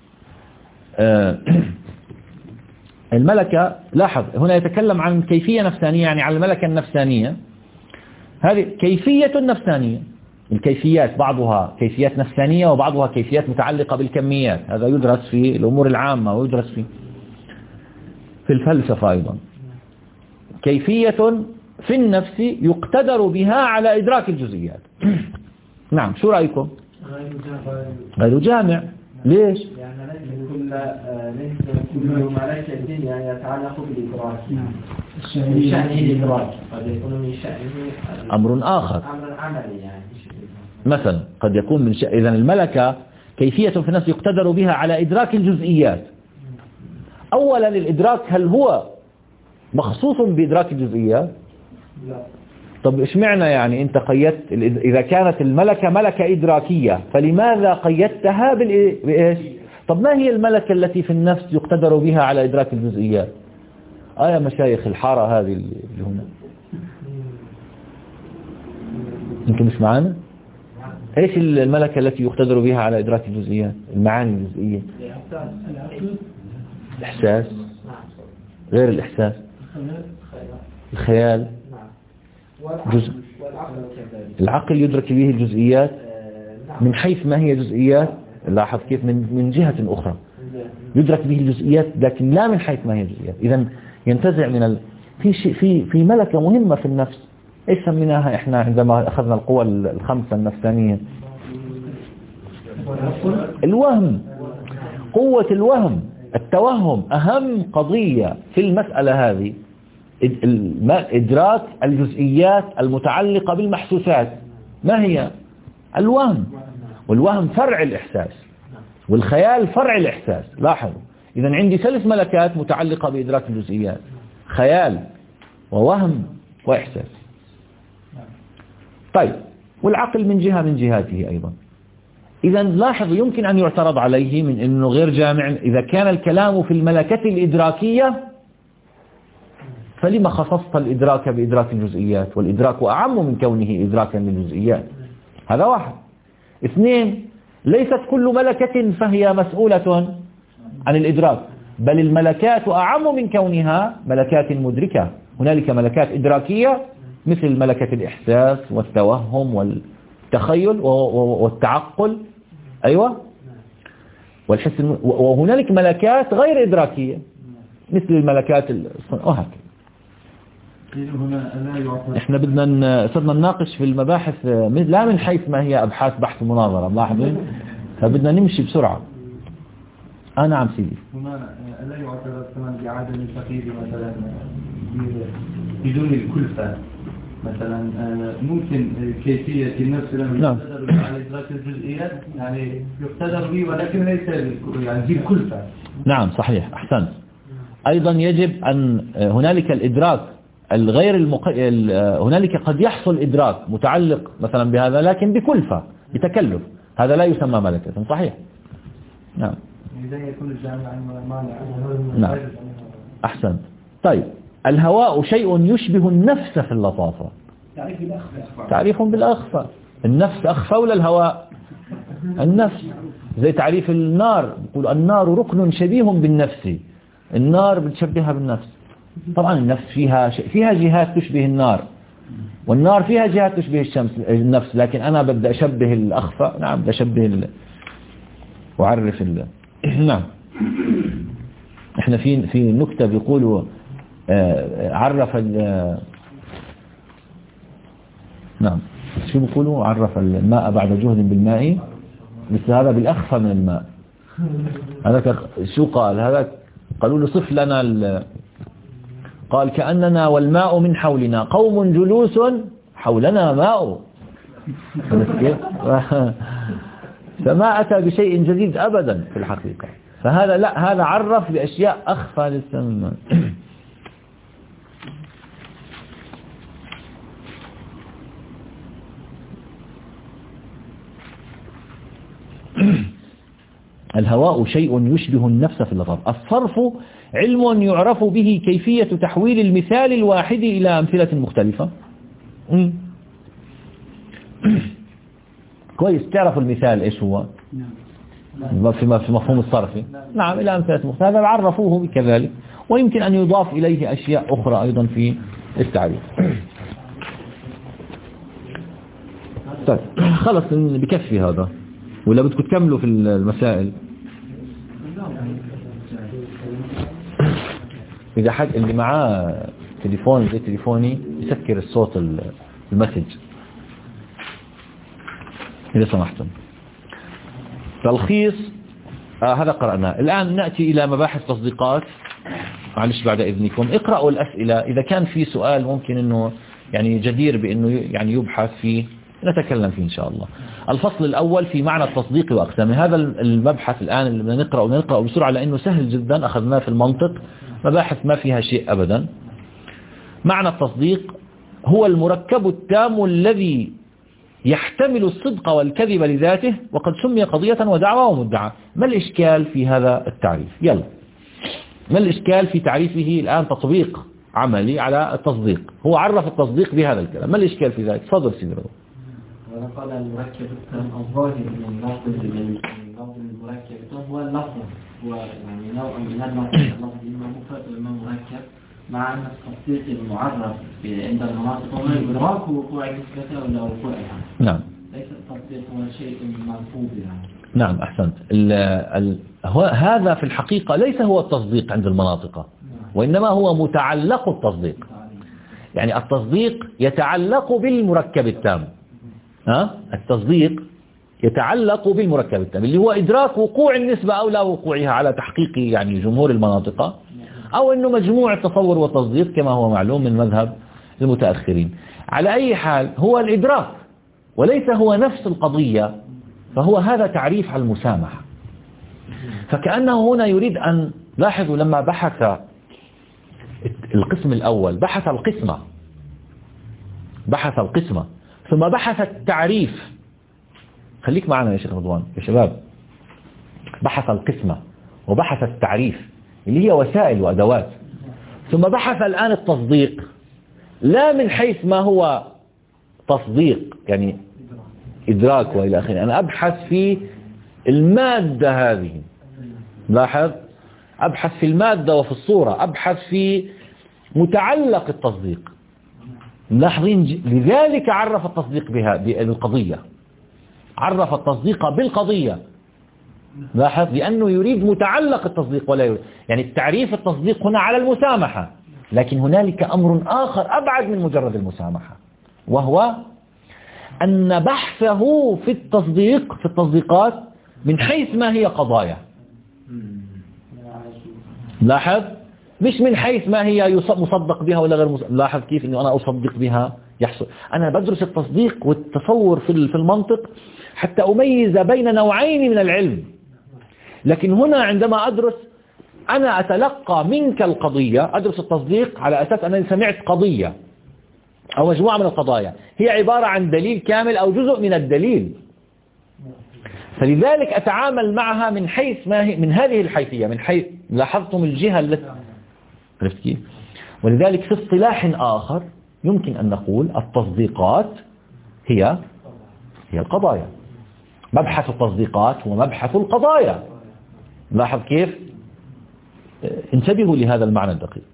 الملكة لاحظ هنا يتكلم عن كيفية نفسانية، يعني عن الملكة النفسانية. هذه كيفية نفسانية. الكيفيات بعضها كيفيات نفسانية وبعضها كيفيات متعلقة بالكميات. هذا يدرس في الأمور العامة ويدرس في الفلسفة أيضا. كيفية في النفس يقتدر بها على إدراك الجزئيات. نعم، شو رأيكم؟ غير جامع. ليش؟ ليس كل ملكة يعني يتعلق بالإدراك، من شأنه الإدراك، قد يكون من شأنه أمر آخر، أمر عملي يعني. مثلا قد يكون من إذا الملكة كيفية في النفس يقتدر بها على إدراك الجزئيات. أولا الإدراك هل هو مخصوص بإدراك الجزئيات؟ لا. طب إيش معنى يعني أنت قيدت إذا كانت الملكة ملكة إدراكية فلماذا قيدتها بإيش؟ طب ما هي الملكة التي في النفس يقتدر بها على إدراك الجزئيات؟ يا مشايخ الحارة هذه اللي هنا يمكن مش معانا. ايش الملكة التي يقتدر بها على إدراك الجزئيات، المعاني الجزئية؟ الإحساس، غير الإحساس، الخيال، جزء. العقل يدرك به الجزئيات من حيث ما هي جزئيات. لاحظ كيف من جهة أخرى يدرك به الجزئيات لكن لا من حيث ما هي جزئيات. إذن ينتزع من في شيء في ملكة مهمة في النفس. ايش سميناها احنا عندما اخذنا القوى الخمسة النفسانية؟ الوهم. قوة الوهم، التوهم أهم قضية في المسألة هذه. إدراك الجزئيات المتعلقة بالمحسوسات. ما هي؟ الوهم. والوهم فرع الإحساس، والخيال فرع الإحساس. لاحظوا إذن عندي 3 ملكات متعلقة بإدراك الجزئيات: خيال ووهم وإحساس. طيب والعقل من جهة من جهاته أيضا. إذا لاحظ يمكن أن يعترض عليه من أنه غير جامع. إذا كان الكلام في الملكة الإدراكية فلما خصصت الإدراك بإدراك الجزئيات، والإدراك أعم من كونه إدراكا للجزئيات؟ هذا واحد. 2، ليست كل ملكة فهي مسؤولة عن الإدراك، بل الملكات أعم من كونها ملكات مدركة. هنالك ملكات إدراكية مثل ملكة الإحساس والتوهم والتخيل والتعقل، أيوة، والحس. وهنالك ملكات غير إدراكية مثل الملكات وهكذا. احنا بدنا صرنا نناقش في المباحث لا من حيث ما هي أبحاث بحث ومناظرة، ملاحظين؟ فبدنا نمشي بسرعة. نعم سيدي. هنا لا يعتبر كمان بعدم الفقير مثلا بدون الكلفة مثلا. ممكن كيفية النفس لما يقتدر على إدراك الجزئيات يعني يقتدر به ولكن ليس يعني في الكلفة. نعم صحيح، أحسنت. أيضا يجب أن هنالك الإدراك الغير هنالك قد يحصل إدراك متعلق مثلا بهذا لكن بكلفة، بتكلف، هذا لا يسمى ملكة. صحيح. نعم. نعم أحسن. طيب الهواء شيء يشبه النفس في اللطافة. تعريف بالأخفى. النفس أخفى ولا الهواء؟ النفس. زي تعريف النار، يقول النار ركن شبيه بالنفس. النار بتشبهها بالنفس. طبعا النفس فيها جهات تشبه النار، والنار فيها جهات تشبه النفس، لكن أنا بدي أشبه الأخفى. نعم بدي أشبه وأعرف نعم. احنا في نكتة بيقولوا عرف نعم. شو بيقولوا؟ عرف الماء بعد جهد بالماء مثل هذا بالأخفى من الماء. هذا شو قال؟ هذا قالوا له صف لنا قال كأننا والماء من حولنا قوم جلوس حولنا ماء. فما أتى بشيء جديد أبدا في الحقيقة. فهذا لا، هذا عرف بأشياء أخفى للسماء. الهواء شيء يشبه النفس في اللفظ. الصرف علم يعرف به كيفية تحويل المثال الواحد إلى أمثلة مختلفة. كويس، تعرف المثال إيش هو في مفهوم الصرف؟ نعم، إلى أمثلة مختلفة. هذا عرفوه كذلك، ويمكن أن يضاف إليه أشياء أخرى أيضا في التعريف. طيب خلص بكفي هذا، ولا بدكم تكملوا في المسائل؟ إذا حد اللي معاه تليفون زي تليفوني يسكر الصوت المسج إذا سمحتم. تلخيص هذا قرأناه. الآن نأتي إلى مباحث تصديقات. معلش بعد إذنكم اقرأوا الأسئلة، إذا كان في سؤال ممكن إنه يعني جدير بإنه يعني يبحث فيه نتكلم فيه إن شاء الله. الفصل الأول في معنى التصديق وأقسامه. هذا المبحث الآن اللي بدنا نقرأ بسرعة لأنه سهل جدا، أخذناه في المنطق، مباحث ما فيها شيء أبدا. معنى التصديق هو المركب التام الذي يحتمل الصدق والكذب لذاته، وقد سمي قضية ودعوة ومدعى. ما الإشكال في هذا التعريف؟ يلا، ما الإشكال في تعريفه الآن تطبيق عملي على التصديق؟ هو عرف التصديق بهذا الكلام، ما الإشكال في ذلك؟ تفضل سيدي. قال المركب التام الظاهر من لفظ المركب هو اللفظ، هو يعني نوع من اللفظ إما مفرد وإما مركب، مع أن التصديق المعرف عند المناطق هو إدراك وقوع نسبته ولا وقوعها. نعم. ليس التصديق هو شيء منفوذ يعني. نعم أحسنت. هذا في الحقيقة ليس هو التصديق عند المناطق، وإنما هو متعلق التصديق. يعني التصديق يتعلق بالمركب التام. التصديق يتعلق بالمركب التام اللي هو إدراك وقوع النسبة أو لا وقوعها على تحقيق يعني جمهور المناطق، أو أنه مجموع التصور والتصديق كما هو معلوم من مذهب المتأخرين. على أي حال هو الإدراك وليس هو نفس القضية، فهو هذا تعريف على المسامحة. فكأنه هنا يريد أن لاحظوا لما بحث القسم الأول بحث القسمة ثم بحث التعريف. خليك معنا يا شيخ رضوان يا شباب. بحث القسمة وبحث التعريف اللي هي وسائل وأدوات، ثم بحث الآن التصديق، لا من حيث ما هو تصديق يعني إدراك وإلى آخره. أنا أبحث في المادة هذه، لاحظ، أبحث في المادة وفي الصورة، أبحث في متعلق التصديق. لاحظين، لذلك عرف التصديق بها بالقضية، عرف التصديق بالقضية. لاحظ، لأنه يريد متعلق التصديق ولا يريد يعني التعريف التصديق هنا على المسامحة، لكن هنالك أمر آخر أبعد من مجرد المسامحة، وهو أن بحثه في التصديقات من حيث ما هي قضايا. لاحظ، مش من حيث ما هي مصدق بها ولا غير مصدق. لاحظ كيف أنه أنا أصدق بها يحصل. أنا بدرس التصديق والتصور في المنطق حتى أميز بين نوعين من العلم، لكن هنا عندما أدرس أنا أتلقى منك القضية، أدرس التصديق على أساس أنني سمعت قضية أو مجموعة من القضايا هي عبارة عن دليل كامل أو جزء من الدليل، فلذلك أتعامل معها من حيث ما هي، من هذه الحيثية، من حيث لاحظتم الجهة التي عرفت كيف. ولذلك في اصطلاح آخر يمكن أن نقول التصديقات هي القضايا. مبحث التصديقات هو مبحث القضايا. لاحظ كيف. انتبهوا لهذا المعنى الدقيق.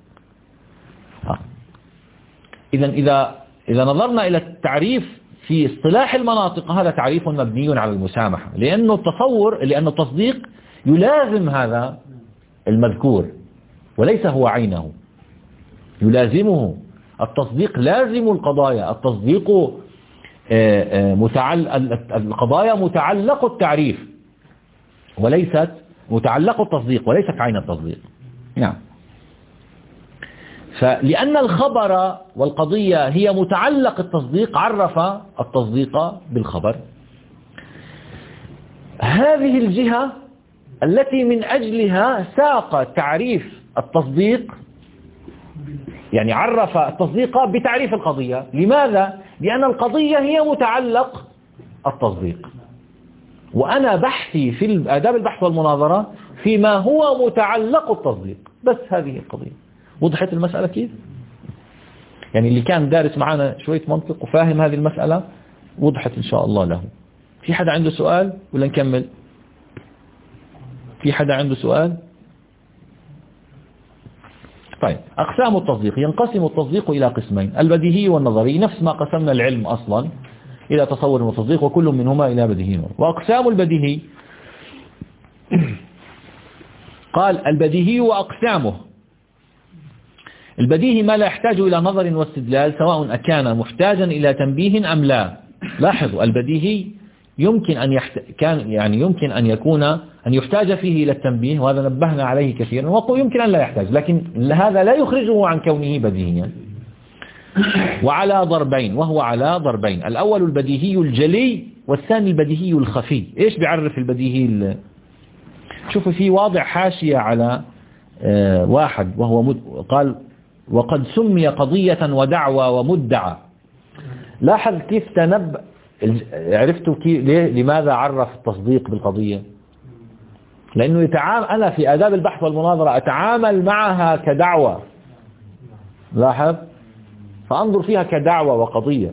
إذا نظرنا إلى التعريف في اصطلاح المناطق، هذا تعريف مبني على المسامحة، لأن التصديق يلازم هذا المذكور وليس هو عينه، يلازمه. التصديق لازم القضايا، التصديق القضايا متعلق التعريف وليست متعلق التصديق وليست عين التصديق. نعم. فلأن الخبر والقضية هي متعلق التصديق عرف التصديق بالخبر. هذه الجهة التي من أجلها ساق تعريف التصديق، يعني عرف التصديق بتعريف القضية. لماذا؟ لأن القضية هي متعلق التصديق، وأنا بحثي في آداب البحث والمناظرة فيما هو متعلق التصديق، بس هذه القضية. وضحت المسألة كيف؟ يعني اللي كان دارس معنا شوية منطق وفاهم هذه المسألة وضحت إن شاء الله له. في حدا عنده سؤال ولا نكمل؟ في حدا عنده سؤال؟ طيب، أقسام التصديق. ينقسم التصديق إلى قسمين: البديهي والنظري، نفس ما قسمنا العلم أصلا إلى تصور وتصديق، وكل منهما إلى بديهي. وأقسام البديهي قال: البديهي وأقسامه. البديهي ما لا يحتاج إلى نظر واستدلال، سواء أكان محتاجا إلى تنبيه أم لا. لاحظوا، البديهي يمكن أن يكون أن يحتاج فيه إلى التنبيه، وهذا نبهنا عليه كثيرا، ويمكن أن لا يحتاج، لكن هذا لا يخرجه عن كونه بديهيا. وعلى ضربين، وهو على ضربين: الأول البديهي الجلي، والثاني البديهي الخفي. إيش بيعرف البديهي شوفوا، في واضع حاشية على واحد، وهو قال: وقد سمي قضية ودعوى ومدعى. لاحظ كيف عرفتوا لماذا عرف التصديق بالقضية؟ لأنه أنا في آداب البحث والمناظرة أتعامل معها كدعوة. لاحظ، فأنظر فيها كدعوة وقضية.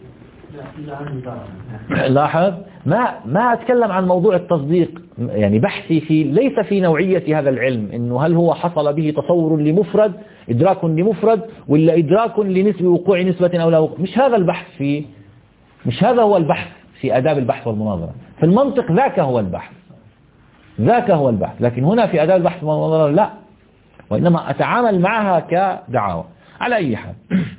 لاحظ، ما أتكلم عن موضوع التصديق، يعني بحثي ليس في نوعية هذا العلم، إنه هل هو حصل به تصور لمفرد، إدراك لمفرد، ولا إدراك وقوع نسبة أو لا وقوع. مش هذا البحث مش هذا هو البحث في آداب البحث والمناظرة. في المنطق ذاك هو البحث، لكن هنا في آداب البحث والمناظرة لا، وإنما أتعامل معها كدعوة. على أي حال،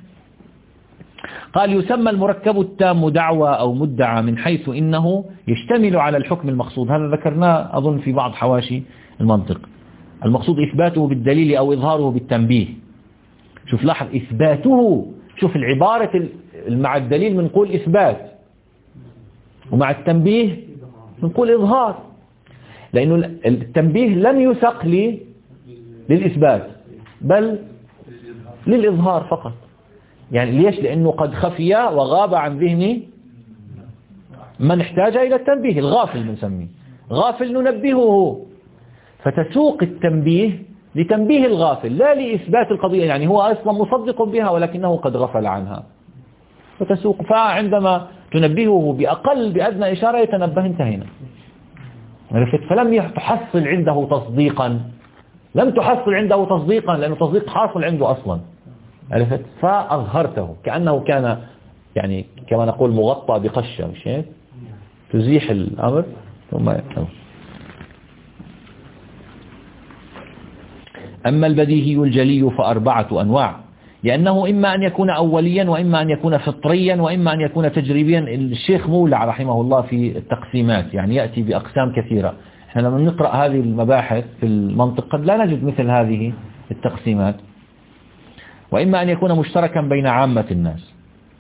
قال: يسمى المركب التام دعوى أو مدعى، من حيث إنه يشتمل على الحكم المقصود. هذا ذكرناه أظن في بعض حواشي المنطق. المقصود إثباته بالدليل أو إظهاره بالتنبيه. شوف، لاحظ إثباته. شوف العبارة مع الدليل بنقول إثبات، ومع التنبيه بنقول إظهار، لأنه التنبيه لم يسق للإثبات بل للإظهار فقط. يعني ليش؟ لأنه قد خفي وغاب عن ذهني من احتاج إلى التنبيه، الغافل بنسميه غافل ننبهه، فتسوق التنبيه لتنبيه الغافل لا لإثبات القضية. يعني هو أصلا مصدق بها ولكنه قد غفل عنها، فتسوق. فعندما تنبهه بأدنى إشارة يتنبه، انتهينا. عرفت؟ فلم تحصل عنده تصديقا، لأنه تصديق حاصل عنده أصلا. عرفت؟ فأظهرته كأنه كان، يعني كما نقول مغطى بقشة، مش هيك؟ تزيح الأمر ثم يكتب. أما البديهي الجلي فأربعة أنواع، لأنه إما أن يكون أوليا، وإما أن يكون فطريا، وإما أن يكون تجريبيا. الشيخ مولع رحمه الله في التقسيمات يعني يأتي بأقسام كثيرة. احنا لما نقرأ هذه المباحث في المنطق قد لا نجد مثل هذه التقسيمات. وإما أن يكون مشتركا بين عامة الناس،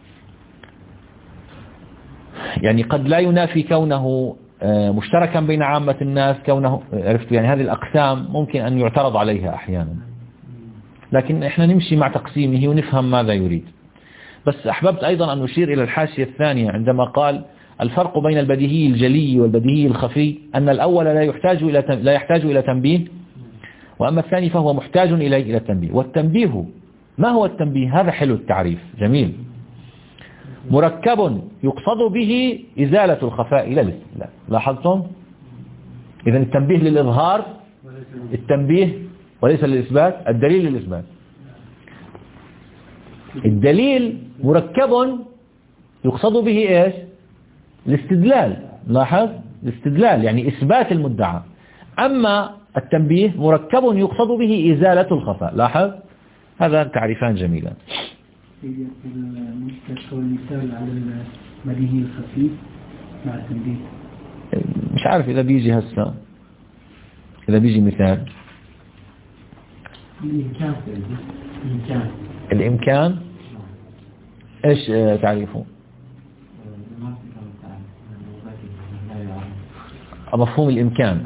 يعني قد لا ينافي كونه مشتركا بين عامة الناس، كونه عرفت، يعني هذه الأقسام ممكن أن يعترض عليها أحيانا، لكن إحنا نمشي مع تقسيمه ونفهم ماذا يريد. بس أحببت أيضا أن نشير إلى الحاشية الثانية عندما قال: الفرق بين البديهي الجلي والبديهي الخفي أن الأول لا يحتاج إلى تنبيه، وأما الثاني فهو محتاج إلى التنبيه. والتنبيه، ما هو التنبيه؟ هذا حلو التعريف، جميل. مركب يقصد به إزالة الخفاء إلى الاستدلال. لاحظتم؟ إذن التنبيه للإظهار، التنبيه وليس للإثبات، الدليل للإثبات. الدليل مركب يقصد به إيش؟ الاستدلال. لاحظ، الاستدلال يعني إثبات المدعى. أما التنبيه مركب يقصد به إزالة الخفاء. لاحظ، هذا تعريفان جميلان. المثال على بديهي خفيف مع التمديد. مش عارف إذا بيجي هسه، إذا بيجي مثال الإمكان إيش تعريفه؟ مفهوم الإمكان.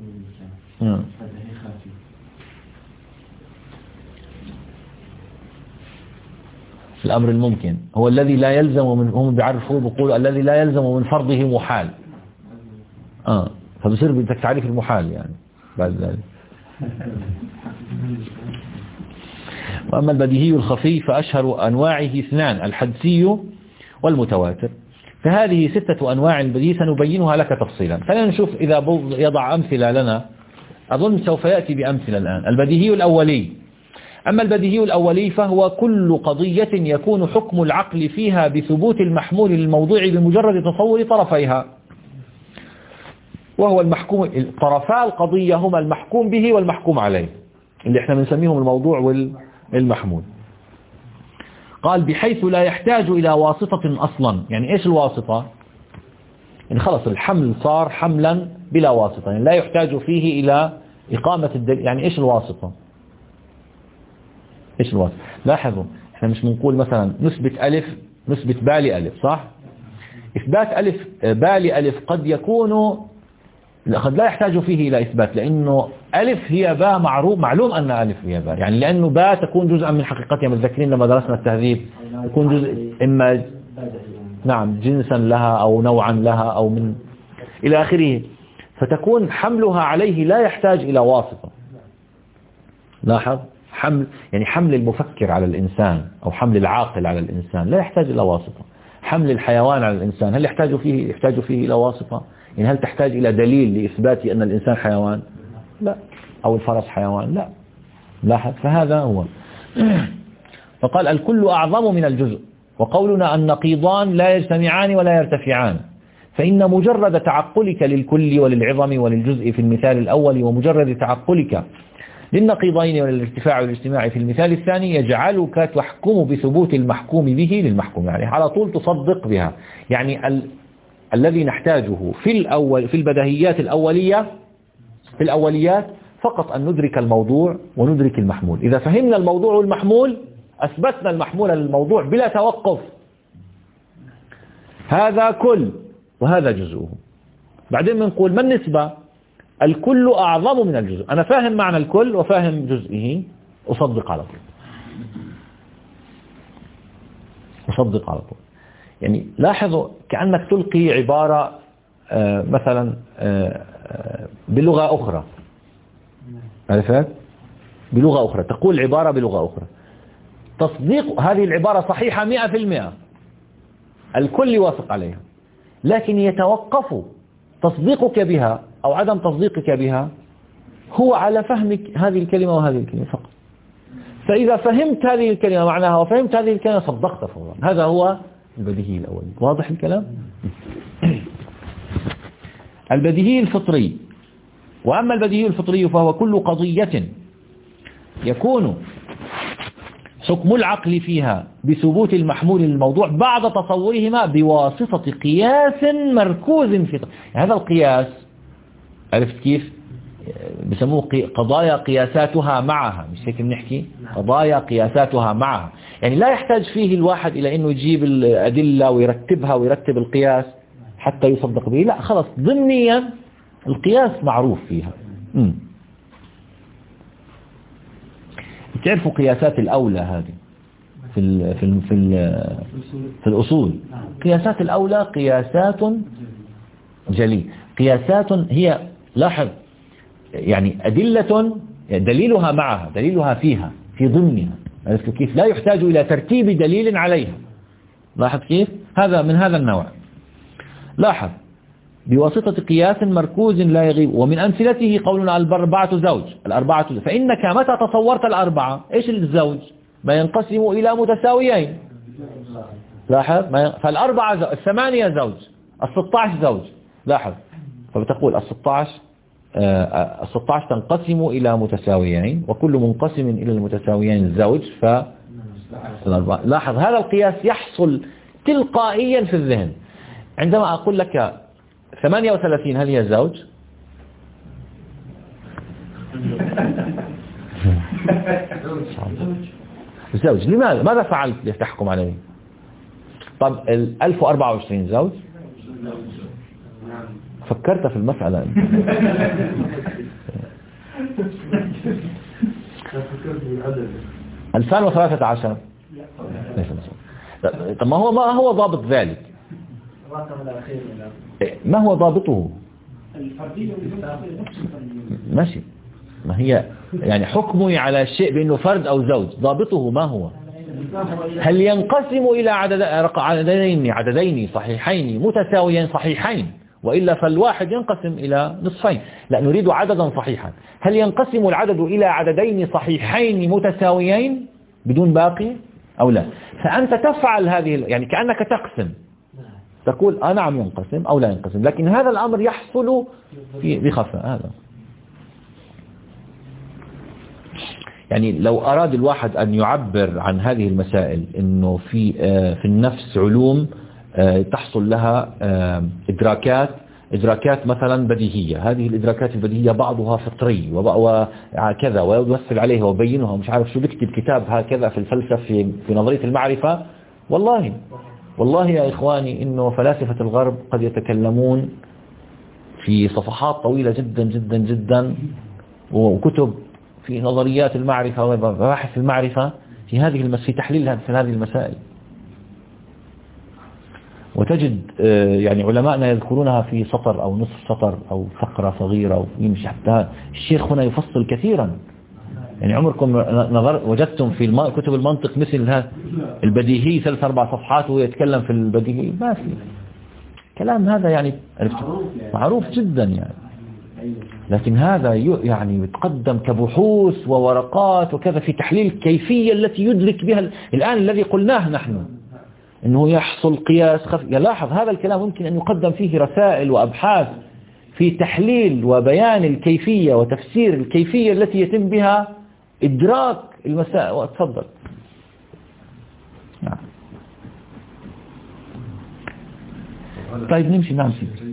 الأمر الممكن هو الذي لا يلزم من، هم بيعرفوه بيقولوا الذي لا يلزم من فرضه محال. فبصير بدك تعريف المحال يعني بعد ذلك. وأما البديهي الخفي فأشهر أنواعه اثنان، الحدسي والمتواتر. فهذه 6 أنواع البديهي سنبينها لك تفصيلا. خلينا نشوف إذا يضع أمثلة لنا، أظن سوف يأتي بأمثلة الآن. البديهي الأولي. أما البديهي الأولي فهو كل قضية يكون حكم العقل فيها بثبوت المحمول للموضوع بمجرد تصور طرفيها، وهو المحكوم. طرفا القضية هما المحكوم به والمحكوم عليه، اللي احنا بنسميهم الموضوع والمحمول. قال بحيث لا يحتاج إلى واسطة أصلا. يعني إيش الواسطة؟ يعني خلص الحمل صار حملا بلا واسطة، يعني لا يحتاج فيه إلى إقامة الدليل. يعني إيش الواسطة؟ إيش الواسطة؟ لاحظوا احنا مش بنقول مثلا نثبت ألف نثبت باء لألف، صح؟ إثبات ألف باء لألف قد يكون قد لا يحتاج فيه إلى إثبات، لأنه ألف هي باء معلوم أن ألف هي باء، يعني لأنه باء تكون جزءا من حقيقتها. متذكرين لما درسنا التهذيب يكون جزء إما نعم جنسا لها أو نوعا لها أو من إلى آخره، فتكون حملها عليه لا يحتاج إلى واسطة. لاحظ حمل المفكر على الإنسان أو حمل العاقل على الإنسان لا يحتاج إلى واسطة. حمل الحيوان على الإنسان هل يحتاج فيه إلى واسطة؟ يعني هل تحتاج إلى دليل لإثبات أن الإنسان حيوان؟ لا. أو الفرس حيوان؟ لا. لاحظ، فهذا هو. فقال الكل أعظم من الجزء، وقولنا النقيضان لا يجتمعان ولا يرتفعان، فإن مجرد تعقلك للكل وللعظم وللجزء في المثال الأول، ومجرد تعقلك للنقيضين وللارتفاع والاجتماع في المثال الثاني، يجعلك تحكم بثبوت المحكوم به للمحكوم عليه، على طول تصدق بها. يعني الذي نحتاجه في البديهيات الأولية، في الأوليات فقط أن ندرك الموضوع وندرك المحمول. إذا فهمنا الموضوع والمحمول أثبتنا المحمول للموضوع بلا توقف. هذا كل وهذا جزءه. بعدين بنقول ما النسبة؟ الكل أعظم من الجزء. أنا فاهم معنى الكل وفاهم جزئه، أصدق على طول. أصدق على طول. يعني لاحظوا كأنك تلقي عبارة مثلا بلغة أخرى، عرفت؟ بلغة أخرى، تقول عبارة بلغة أخرى، تصديق هذه العبارة صحيحة 100%، الكل يوافق عليها، لكن يتوقف تصديقك بها أو عدم تصديقك بها هو على فهمك هذه الكلمة وهذه الكلمة فقط. فإذا فهمت هذه الكلمة معناها وفهمت هذه الكلمة صدقت فورا. هذا هو البديهي الأول. واضح الكلام؟ البديهي الفطري. وأما البديهي الفطري فهو كل قضية يكون حكم العقل فيها بثبوت المحمول للموضوع بعد تصورهما بواسطة قياس مركوز في يعني هذا القياس، عرفت كيف؟ بسموه قضايا قياساتها معها، مش هيك بنحكي؟ قضايا قياساتها معها، يعني لا يحتاج فيه الواحد إلى أنه يجيب الأدلة ويرتبها ويرتب القياس حتى يصدق به، لا خلص ضمنيا القياس معروف فيها. تعرفوا قياسات الأولى هذه في الأصول. قياسات الأولى قياسات جلي، قياسات هي لاحظ يعني أدلة دليلها معها، دليلها فيها في ضمنها، عرفت كيف؟ لا يحتاج إلى ترتيب دليل عليها. لاحظ كيف؟ هذا من هذا النوع. لاحظ بواسطة قياس مركوز لا يغيب. ومن أمثلته قولنا الأربعة زوج، الأربعة، فإنك متى تصورت الأربعة إيش الزوج؟ ما ينقسم إلى متساويين. لاحظ فالأربعة زوج، 8 زوج، 16 زوج. لاحظ فبتقول 16 تنقسم إلى متساويين، وكل منقسم إلى المتساويين زوج، لاحظ هذا القياس يحصل تلقائيا في الذهن. عندما أقول لك 38 هل هي زوج؟ زوج. لماذا؟ ماذا فعلت لتحكم عليه؟ طب 1024 زوج؟ فكرت في المسألة 2013 طب ما هو ضابط ذلك؟ ما هو ضابطه؟ ماشي، ما هي يعني حكمه على الشيء بأنه فرد أو زوج، ضابطه ما هو؟ هل ينقسم إلى عددين صحيحين متساويين صحيحين، وإلا فالواحد ينقسم إلى نصفين. لا، نريد عددا صحيحا. هل ينقسم العدد إلى عددين صحيحين متساويين بدون باقي أو لا؟ فأنت تفعل هذه يعني كأنك تقسم، تقول نعم ينقسم أو لا ينقسم، لكن هذا الأمر يحصل بخفاء. هذا يعني لو أراد الواحد أن يعبر عن هذه المسائل إنه في النفس علوم تحصل لها إدراكات مثلا بديهية، هذه الإدراكات البديهية بعضها فطري وكذا، ويوصل عليها وبينها ومش عارف شو، بيكتب كتاب هكذا في الفلسفة في نظرية المعرفة. والله يا إخواني إنه فلاسفة الغرب قد يتكلمون في صفحات طويلة جدا جدا جدا وكتب في نظريات المعرفة ومباحث المعرفة في تحليل هذه المسائل. وتجد يعني علماءنا يذكرونها في سطر أو نصف سطر أو فقرة صغيرة، أو يمشي حتى الشيخ هنا يفصل كثيرا. يعني عمركم وجدتم في كتب المنطق مثل هذا البديهي 3-4 صفحات وهو يتكلم في البديهي؟ ما في كلام هذا يعني معروف جدا يعني. لكن هذا يعني يتقدم كبحوث وورقات وكذا في تحليل الكيفية التي يدرك بها الآن الذي قلناه نحن أنه يحصل قياس لاحظ هذا الكلام ممكن أن يقدم فيه رسائل وأبحاث في تحليل وبيان الكيفية وتفسير الكيفية التي يتم بها إدراك المسائل. وتفضل. نعم. طيب نمشي. نعم سيدي.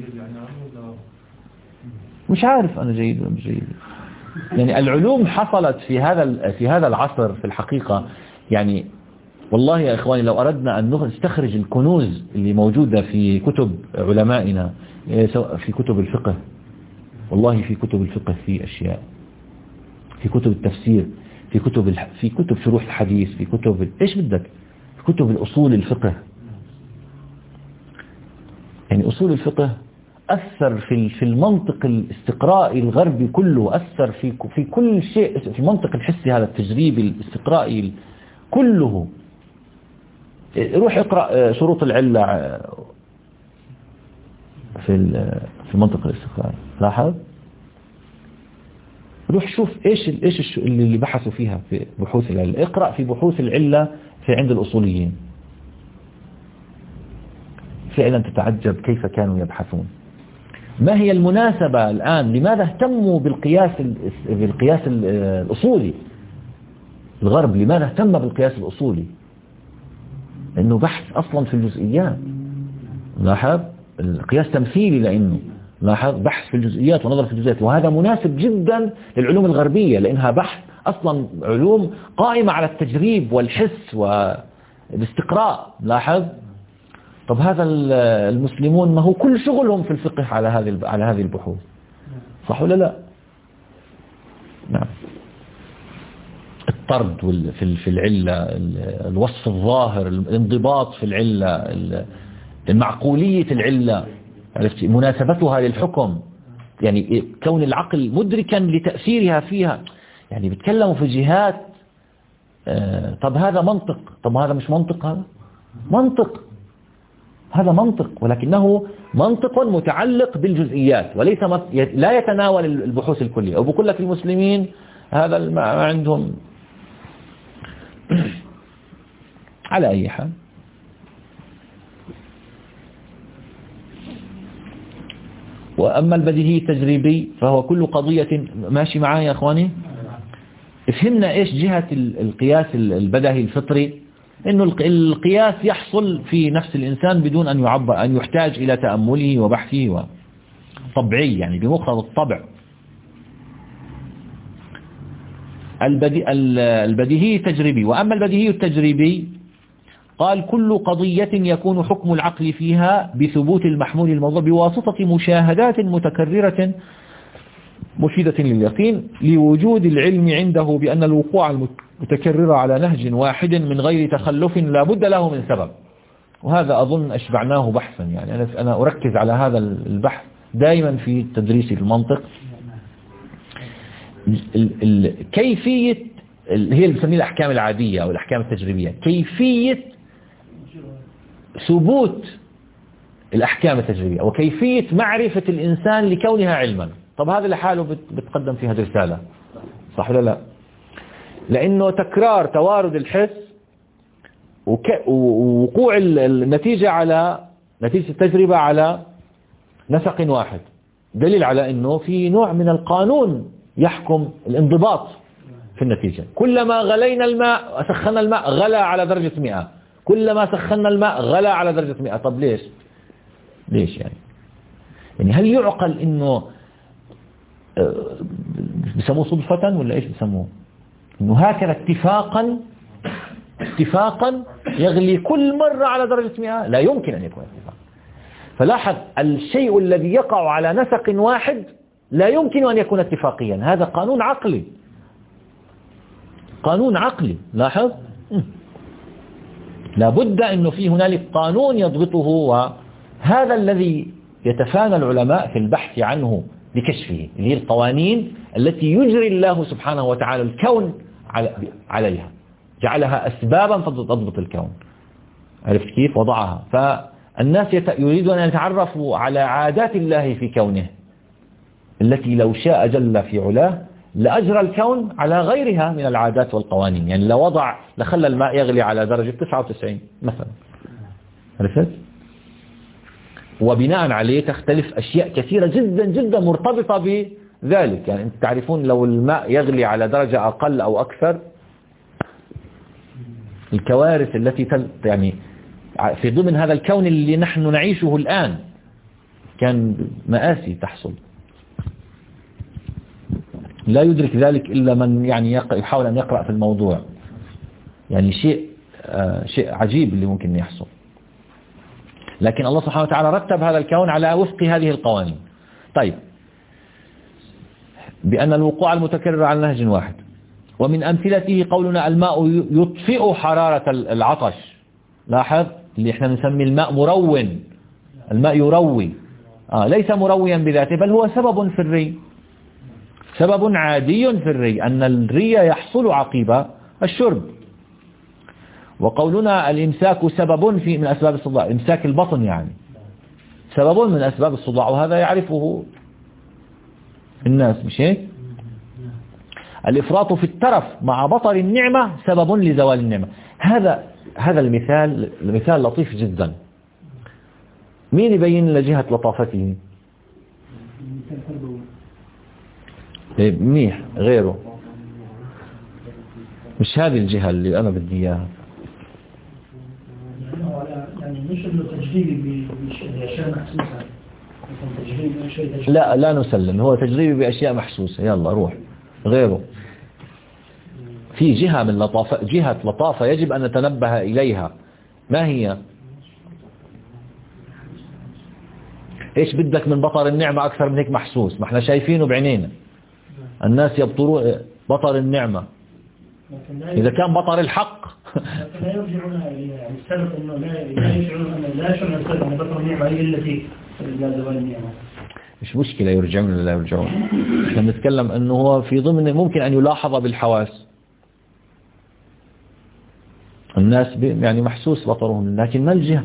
مش عارف أنا جيد ولا مش جيد. يعني العلوم حصلت في هذا العصر في الحقيقة. يعني والله يا إخواني لو أردنا أن نستخرج الكنوز اللي موجودة في كتب علمائنا، في كتب الفقه، والله في كتب الفقه في أشياء، في كتب التفسير، في كتب شروح الحديث، في كتب إيش بدك، في كتب الأصول الفقه. يعني أصول الفقه أثر في المنطق الاستقرائي الغربي كله، أثر في كل شيء، في المنطق الحسي هذا التجريبي الاستقرائي كله. روح اقرأ شروط العلة في المنطق الاستقرائي، لاحظ. روح شوف ايش اللي بحثوا فيها في بحوث العلة. اقرأ في بحوث العلة عند الأصوليين، فعلا تتعجب كيف كانوا يبحثون. ما هي المناسبة الآن؟ لماذا اهتموا بالقياس الأصولي؟ الغرب لماذا اهتم بالقياس الأصولي؟ لأنه بحث أصلا في الجزئيات. لاحظ القياس تمثيلي، لأنه لاحظ بحث في الجزئيات ونظر في الجزئيات، وهذا مناسب جدا للعلوم الغربية لأنها بحث أصلا علوم قائمة على التجريب والحس والاستقراء. لاحظ. طب هذا المسلمون ما هو كل شغلهم في الفقه على هذه البحوث، صح ولا لا؟ نعم. الطرد في العلة، الوصف الظاهر، الانضباط في العلة، المعقولية العلة، عرفت مناسبتها للحكم، يعني كون العقل مدركا لتأثيرها فيها. يعني بيتكلموا في جهات. طب هذا منطق، طب هذا مش منطق، هذا منطق، هذا منطق، ولكنه منطق متعلق بالجزئيات وليس لا يتناول البحوث الكلية. وبقول لك المسلمين هذا ما عندهم. على أي حال، وأما البديهي التجريبي فهو كل قضية. ماشي معايا يا أخواني؟ فهمنا إيش جهة القياس البديهي الفطري إنه القياس يحصل في نفس الإنسان بدون أن يعبر، أن يحتاج إلى تأمله وبحثه طبيعي، يعني بمقتضى الطبع. البديهي التجريبي. وأما البديهي التجريبي قال كل قضية يكون حكم العقل فيها بثبوت المحمول الموضوع بواسطة مشاهدات متكررة مفيدة لليقين لوجود العلم عنده بأن الوقوع المتكرر على نهج واحد من غير تخلف لا بد له من سبب. وهذا أظن أشبعناه بحثا، يعني أنا أركز على هذا البحث دائما في تدريس المنطق. كيفية هي اللي بنسميها الأحكام العادية أو الأحكام التجريبية، كيفية ثبوت الأحكام التجريبية وكيفية معرفة الإنسان لكونها علما. طب هذا لحاله بتقدم في هذه الرسالة، صح ولا لا؟ لأنه تكرار توارد الحس ووقوع النتيجة على نتيجة التجربة على نسق واحد دليل على أنه في نوع من القانون يحكم الانضباط في النتيجة. كلما غلينا الماء سخنا الماء غلى على درجة 100، كلما سخنا الماء غلى على درجة 100. طب ليش يعني هل يعقل انه بيسموه صدفة ولا ايش بيسموه، انه هكذا اتفاقا يغلي كل مرة على درجة 100؟ لا يمكن ان يكون اتفاقا. فلاحظ الشيء الذي يقع على نسق واحد لا يمكن ان يكون اتفاقيا، هذا قانون عقلي. لاحظ لابد انه في هنالك قانون يضبطه، وهذا الذي يتفانى العلماء في البحث عنه بكشفه، اللي هي القوانين التي يجري الله سبحانه وتعالى الكون عليها، جعلها أسبابا تضبط الكون. عرفت كيف وضعها؟ فالناس يريدون أن يتعرفوا على عادات الله في كونه التي لو شاء جل في علاه لأجرى الكون على غيرها من العادات والقوانين. يعني لخلى الماء يغلي على درجة 99 مثلا، عرفت؟ وبناء عليه تختلف أشياء كثيرة جدا جدا مرتبطة بذلك. يعني أنت تعرفون لو الماء يغلي على درجة أقل أو أكثر، الكوارث التي يعني في ضمن هذا الكون اللي نحن نعيشه الآن كان مآسي تحصل. لا يدرك ذلك إلا من يعني يحاول أن يقرأ في الموضوع. يعني شيء عجيب اللي ممكن يحصل. لكن الله سبحانه وتعالى رتب هذا الكون على وفق هذه القوانين. طيب، بأن الوقوع المتكرر على نهج واحد. ومن أمثلته قولنا الماء يطفئ حرارة العطش. لاحظ اللي احنا نسمي الماء مرون، الماء يروي، ليس مرويا بذاته، بل هو سبب في الري، سبب عادي في الري، أن الري يحصل عقب الشرب. وقولنا الإمساك سبب من أسباب الصداع، إمساك البطن يعني سبب من أسباب الصداع، وهذا يعرفه الناس، مش هيك؟ الإفراط في الترف مع بطر النعمة سبب لزوال النعمة. هذا المثال لطيف جدا. مين يبين لجهة لطافته؟ منيح، غيره، مش هذه الجهة اللي أنا بدي إياها. يعني مش إنه تجريبي بأشياء محسوسة. لا نسلم، هو تجريبي بأشياء محسوسة. يلا روح غيره. في جهة من جهة لطافة يجب أن نتنبه إليها. ما هي؟ إيش بدك من بطر النعمة أكثر من هيك محسوس؟ ما احنا شايفينه بعينينا، الناس يبطرون بطر النعمة. إذا كان بطر الحق لا يرجعون إليها. يعني السبب أنه لا يشعرون أن لا يشعرون السبب أن بطر النعمة هي التي لا زوال النعمة. مش مشكلة يرجعون ولا لا يرجعون، احنا بنتكلم أنه هو في ضمن ممكن أن يلاحظ بالحواس. الناس يعني محسوس بطرهم، لكن ما الجهة؟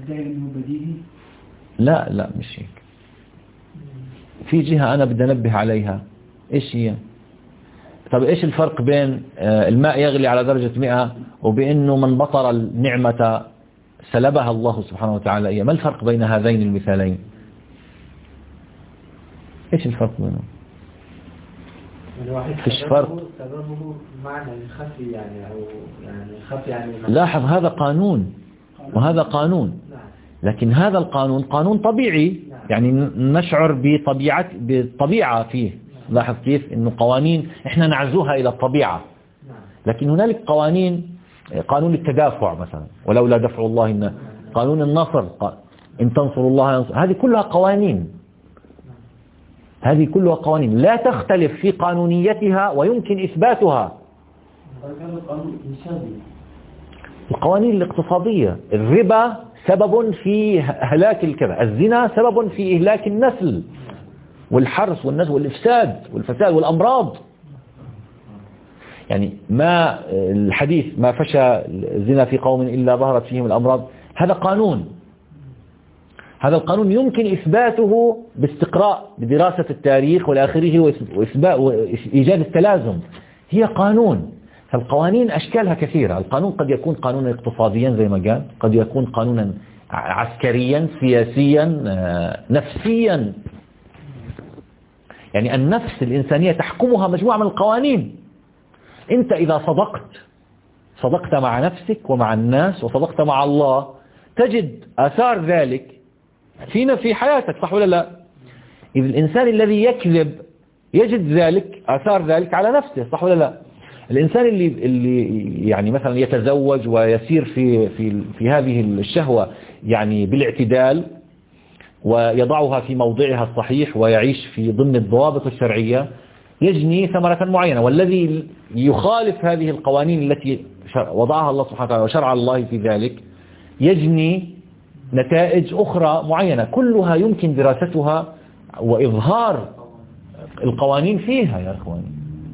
لا مش هيك. في جهة أنا بدي أنبه عليها. إيش هي؟ طب إيش الفرق بين الماء يغلي على درجة 100 وبأنه من بطر النعمة سلبها الله سبحانه وتعالى إياه؟ ما الفرق بين هذين المثالين؟ إيش الفرق بينهم؟ فيش فرق. سببه معنى الخفي يعني أو يعني خفي يعني لاحظ هذا قانون وهذا قانون، لكن هذا القانون قانون طبيعي، يعني نشعر بالطبيعة فيه. لاحظ كيف إنه قوانين إحنا نعزوها إلى الطبيعة، لكن هنالك قوانين، قانون التدافع مثلا، ولولا دفع الله الناس، قانون النصر، إن تنصروا الله ينصر، هذه كلها قوانين، هذه كلها قوانين لا تختلف في قانونيتها ويمكن إثباتها. القوانين الاقتصادية، الربا سبب في هلاك الكذا، الزنا سبب في إهلاك النسل والحرث والنسل والإفساد والفساد والأمراض. يعني ما الحديث ما فشى الزنا في قوم إلا ظهرت فيهم الأمراض، هذا قانون، هذا القانون يمكن إثباته باستقراء بدراسة التاريخ والآخره وإيجاد التلازم. هي قانون. فالقوانين أشكالها كثيرة. القانون قد يكون قانونا اقتصاديا زي ما قال، قد يكون قانونا عسكريا، سياسيا، نفسيا. يعني النفس الإنسانية تحكمها مجموعة من القوانين. أنت إذا صدقت مع نفسك ومع الناس وصدقت مع الله، تجد آثار ذلك في حياتك، صح ولا لا؟ إذ الإنسان الذي يكذب يجد ذلك، آثار ذلك على نفسه، صح ولا لا؟ الإنسان اللي يعني مثلا يتزوج ويسير في هذه الشهوة يعني بالاعتدال ويضعها في موضعها الصحيح ويعيش في ضمن الضوابط الشرعية يجني ثمرة معينة. والذي يخالف هذه القوانين التي وضعها الله سبحانه وتعالى وشرع الله في ذلك يجني نتائج أخرى معينة، كلها يمكن دراستها وإظهار القوانين فيها يا أخواني.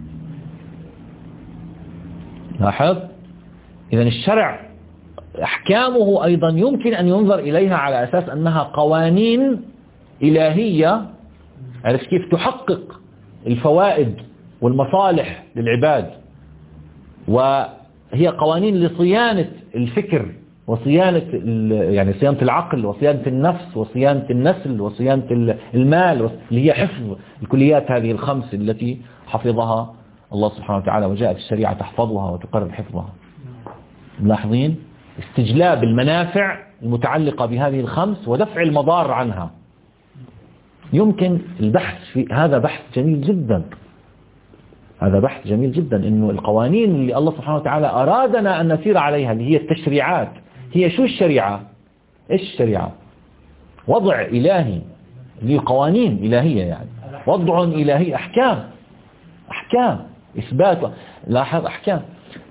لاحظ، إذن الشرع أحكامه أيضا يمكن أن ينظر إليها على أساس أنها قوانين إلهية، عرفت كيف تحقق الفوائد والمصالح للعباد، وهي قوانين لصيانة الفكر وصيانة يعني صيانة العقل وصيانة النفس وصيانة النسل وصيانة المال، اللي هي حفظ الكليات هذه الخمس التي حفظها الله سبحانه وتعالى وجاءت الشريعة تحفظها وتقرر حفظها. ملاحظين استجلاب المنافع المتعلقة بهذه الخمس ودفع المضار عنها. يمكن البحث في هذا بحث جميل جدا، هذا بحث جميل جدا، إنه القوانين اللي الله سبحانه وتعالى أرادنا أن نسير عليها اللي هي التشريعات، هي شو الشريعة؟ إيش الشريعة؟ وضع إلهي، اللي قوانين إلهية، يعني وضع إلهي، أحكام إثبات، لاحظ أحكام.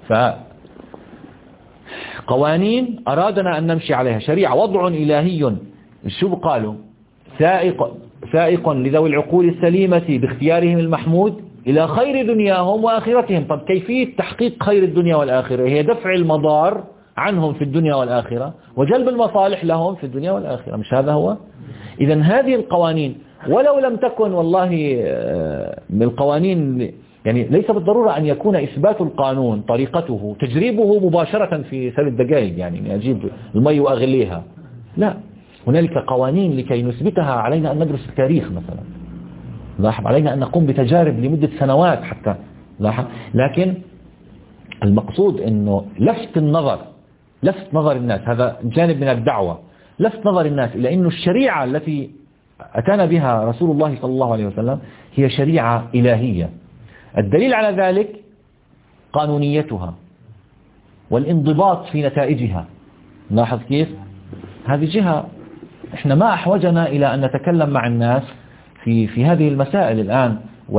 فقوانين أرادنا أن نمشي عليها، شريعة وضع إلهي، شو قالوا؟ سائق لذوي العقول السليمة باختيارهم المحمود إلى خير دنياهم وآخرتهم. طب كيفية تحقيق خير الدنيا والآخرة؟ هي دفع المضار عنهم في الدنيا والآخرة وجلب المصالح لهم في الدنيا والآخرة، مش هذا هو؟ إذن هذه القوانين ولو لم تكن والله من القوانين، يعني ليس بالضرورة أن يكون إثبات القانون طريقته تجريبه مباشرة في 3 دقائق، يعني أجيب المي وأغليها، لا، هنالك قوانين لكي نثبتها علينا أن ندرس التاريخ مثلا، لاحظ، علينا أن نقوم بتجارب لمدة سنوات حتى، لاحظ. لكن المقصود أنه لفت نظر الناس، هذا جانب من الدعوة، لفت نظر الناس إلى أن الشريعة التي أتانا بها رسول الله صلى الله عليه وسلم هي شريعة إلهية. الدليل على ذلك قانونيتها والانضباط في نتائجها. لاحظ كيف؟ هذه جهة احنا ما أحوجنا إلى أن نتكلم مع الناس في هذه المسائل الآن،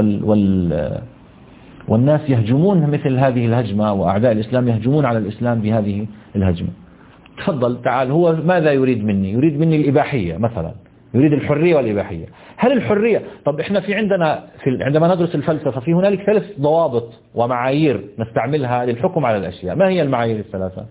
والناس يهجمون مثل هذه الهجمة، وأعداء الإسلام يهجمون على الإسلام بهذه الهجمة. تفضل تعال، هو ماذا يريد مني؟ يريد مني الإباحية مثلا، يريد الحرية والإباحية. هل الحرية، طب إحنا عندما ندرس الفلسفة في هنالك 3 ضوابط ومعايير نستعملها للحكم على الأشياء. ما هي المعايير الثلاثة؟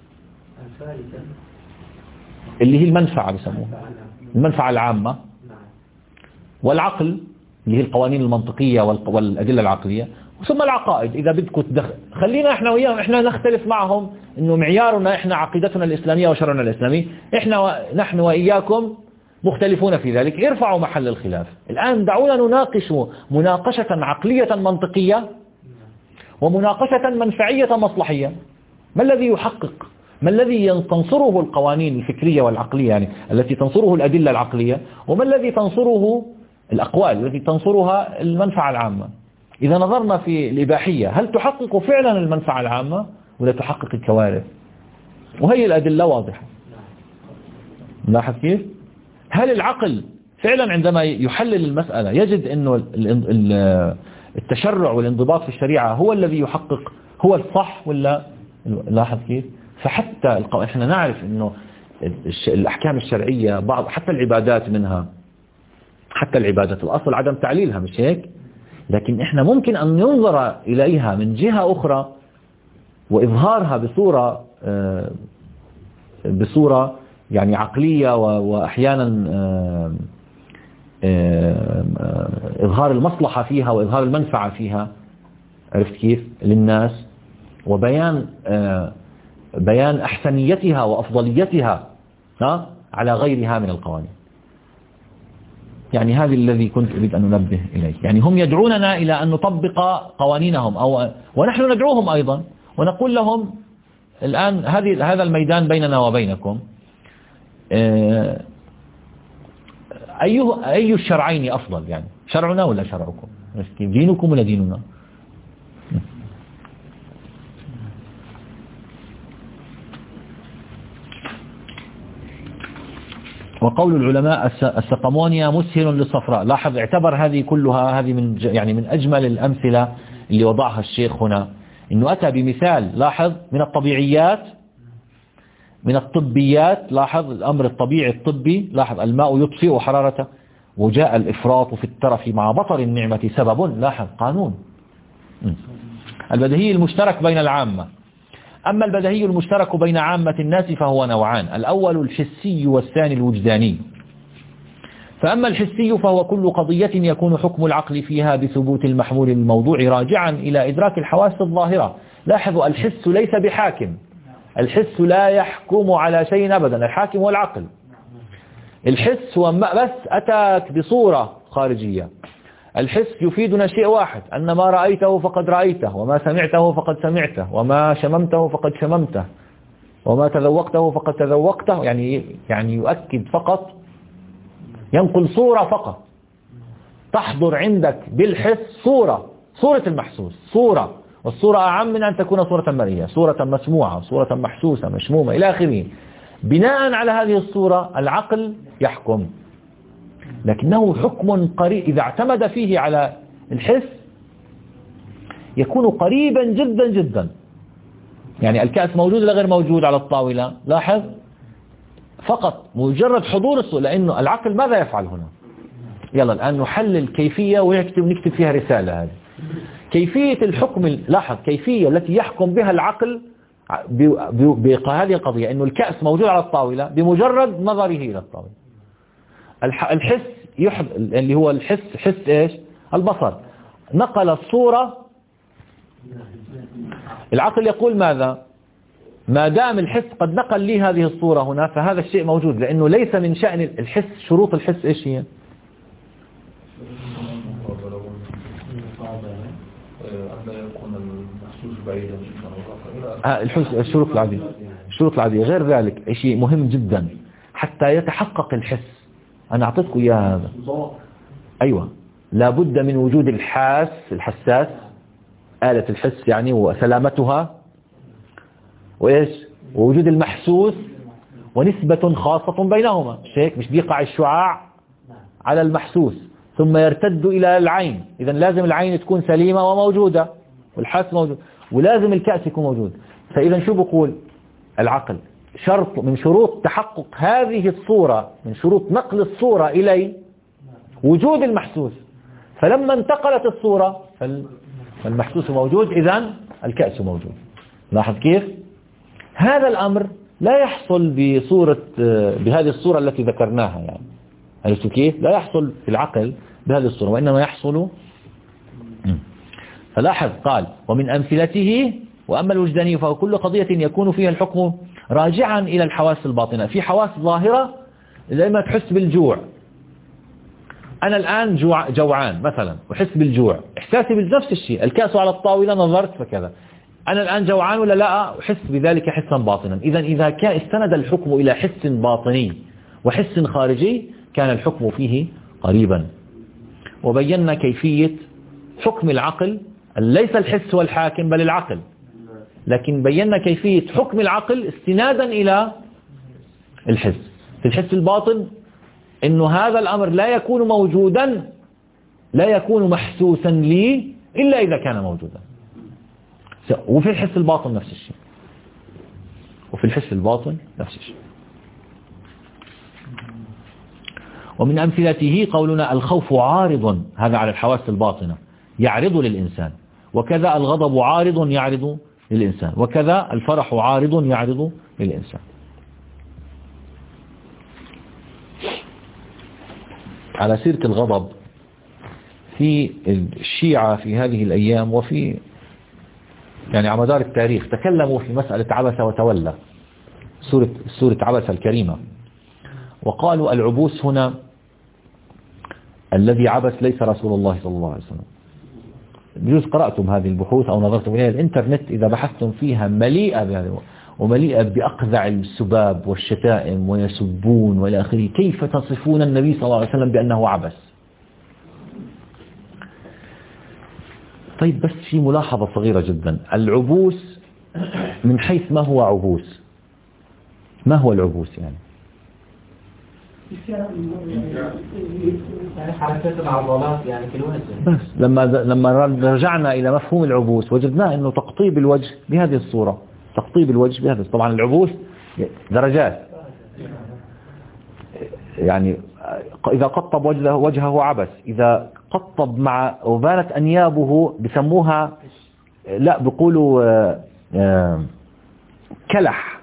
اللي هي المنفعة بيسموها، المنفعة العامة، والعقل اللي هي القوانين المنطقية والأدلة العقلية، ثم العقائد. إذا بدكم خلينا إحنا وياهم، إحنا نختلف معهم إنه معيارنا إحنا عقيدتنا الإسلامية وشرعنا الإسلامي، نحن وإياكم مختلفون في ذلك، ارفعوا محل الخلاف. الآن دعونا نناقش مناقشة عقلية منطقية ومناقشة منفعية مصلحية. ما الذي يحقق؟ ما الذي تنصره القوانين الفكرية والعقلية، يعني التي تنصره الأدلة العقلية، وما الذي تنصره الأقوال التي تنصرها المنفعة العامة؟ إذا نظرنا في الإباحية، هل تحقق فعلا المنفعة العامة ولا تحقق الكوارث؟ وهي الأدلة واضحة. ملاحظ كيف؟ هل العقل فعلا عندما يحلل المسألة يجد أنه التشرع والانضباط في الشريعة هو الذي يحقق، هو الصح ولا؟ لاحظ كيف؟ فحتى احنا نعرف أنه الأحكام الشرعية بعض، حتى العبادات منها، حتى العبادات الأصل عدم تعليلها، مش هيك؟ لكن احنا ممكن أن ننظر إليها من جهة أخرى وإظهارها بصورة يعني عقلية، وأحيانا إظهار المصلحة فيها وإظهار المنفعة فيها، عرفت كيف؟ للناس، وبيان أحسنيتها وأفضليتها على غيرها من القوانين. يعني هذا الذي كنت أريد أن ننبه إليه. يعني هم يدعوننا إلى أن نطبق قوانينهم، ونحن ندعوهم أيضا ونقول لهم الآن هذا الميدان بيننا وبينكم، أي الشرعين أفضل؟ يعني شرعنا ولا شرعكم؟ دينكم ولا ديننا؟ وقول العلماء السقمونيا مسهل للصفراء. لاحظ، اعتبر هذه كلها، هذه من أجمل الأمثلة اللي وضعها الشيخ هنا، إنه أتى بمثال. لاحظ، من الطبيعيات، من الطبيات، لاحظ الأمر الطبيعي الطبي، لاحظ الماء يطفئ حرارته، وجاء الإفراط في الترف مع بطر النعمة سبب، لاحظ قانون. البديهي المشترك بين العامة. أما البديهي المشترك بين عامة الناس فهو نوعان، الأول الحسي والثاني الوجداني. فأما الحسي فهو كل قضية يكون حكم العقل فيها بثبوت المحمول الموضوع راجعا إلى إدراك الحواس الظاهرة. لاحظوا، الحس ليس بحاكم، الحس لا يحكم على شيء أبدا، الحاكم هو العقل. الحس هو بس أتاك بصورة خارجية. الحس يفيدنا شيء واحد، أن ما رأيته فقد رأيته، وما سمعته فقد سمعته، وما شممته فقد شممته، وما تذوقته فقد تذوقته. يعني يؤكد فقط، ينقل صورة فقط. تحضر عندك بالحس صورة المحسوس، صورة، والصورة أعم من أن تكون صورة مرئية، صورة مسموعة، صورة محسوسة مشمومة إلى آخره. بناء على هذه الصورة العقل يحكم، لكنه حكم قريب. إذا اعتمد فيه على الحس يكون قريبا جدا جدا. يعني الكأس موجود ولا غير موجود على الطاولة؟ لاحظ، فقط مجرد حضور الصورة، لأنه العقل ماذا يفعل هنا؟ يلا الآن نحلل كيفية ونكتب فيها رسالة. هذه كيفية الحكم. لاحظ كيفية التي يحكم بها العقل بهذه القضية، أنه الكأس موجود على الطاولة بمجرد نظره إلى الطاولة. الحس اللي هو الحس، حس إيش؟ البصر، نقل الصورة. العقل يقول ماذا؟ ما دام الحس قد نقل لي هذه الصورة هنا فهذا الشيء موجود، لأنه ليس من شأن الحس. شروط الحس إيش هي؟ الشروط العادية. الشروط العادية. غير ذلك شيء مهم جدا حتى يتحقق الحس. أنا أعطيتكم إياه هذا. أيوة، لابد من وجود الحساس، آلة الحس يعني وسلامتها، وإيش؟ ووجود المحسوس، ونسبة خاصة بينهما. هيك مش بيقع الشعاع على المحسوس ثم يرتد إلى العين. إذا لازم العين تكون سليمة وموجودة، والحس موجود، ولازم الكأس يكون موجود. فإذا شو بقول العقل؟ شرط من شروط تحقق هذه الصورة، من شروط نقل الصورة إلي وجود المحسوس. فلما انتقلت الصورة فالمحسوس موجود، إذن الكأس موجود. لاحظ كيف؟ هذا الأمر لا يحصل بهذه الصورة التي ذكرناها. يعني عرفتوا كيف؟ لا يحصل في العقل بهذه الصورة، وإنما يحصل. فلاحظ قال: ومن أمثلته وأما الوجداني فهو كل قضية يكون فيها الحكم راجعا إلى الحواس الباطنة. في حواس ظاهرة لما تحس بالجوع. أنا الآن جوعان مثلا وحس بالجوع، إحساسي بنفس الشيء، الكأس على الطاولة نظرت فكذا. أنا الآن جوعان ولا لا؟ أحس بذلك حسا باطنا. إذا كان استند الحكم إلى حس باطني وحس خارجي كان الحكم فيه قريبا. وبينا كيفية حكم العقل، ليس الحس والحاكم بل العقل، لكن بينا كيفية حكم العقل استنادا إلى الحس. في الحس الباطن إنه هذا الأمر لا يكون موجودا، لا يكون محسوسا لي إلا إذا كان موجودا. وفي الحس الباطن نفس الشيء، وفي الحس الباطن نفس الشيء. ومن أمثلته قولنا الخوف عارض، هذا على الحواس الباطنة، يعرض للإنسان، وكذا الغضب عارض يعرض للإنسان، وكذا الفرح عارض يعرض للإنسان. على سيرة الغضب، في الشيعة في هذه الأيام وفي يعني على مدار التاريخ تكلموا في مسألة عبس وتولى، سورة عبس الكريمة، وقالوا العبوس هنا الذي عبس ليس رسول الله صلى الله عليه وسلم. بجوز قرأتم هذه البحوث أو نظرتم إليها. الإنترنت إذا بحثتم فيها مليئة بهذا، ومليئة بأقذع السباب والشتائم، ويسبون وإلى آخره. كيف تصفون النبي صلى الله عليه وسلم بأنه عبس؟ طيب بس في ملاحظة صغيرة جدا. العبوس من حيث ما هو عبوس؟ ما هو العبوس يعني؟ حركات العضلات يعني في الوجه. بس لما رجعنا إلى مفهوم العبوس وجدناه أنه تقطيب الوجه بهذه الصورة، تقطيب الوجه بهذه. طبعا العبوس درجات، يعني إذا قطب وجهه عبس، إذا قطب مع وبانت أنيابه بسموها، لا بيقولوا كلح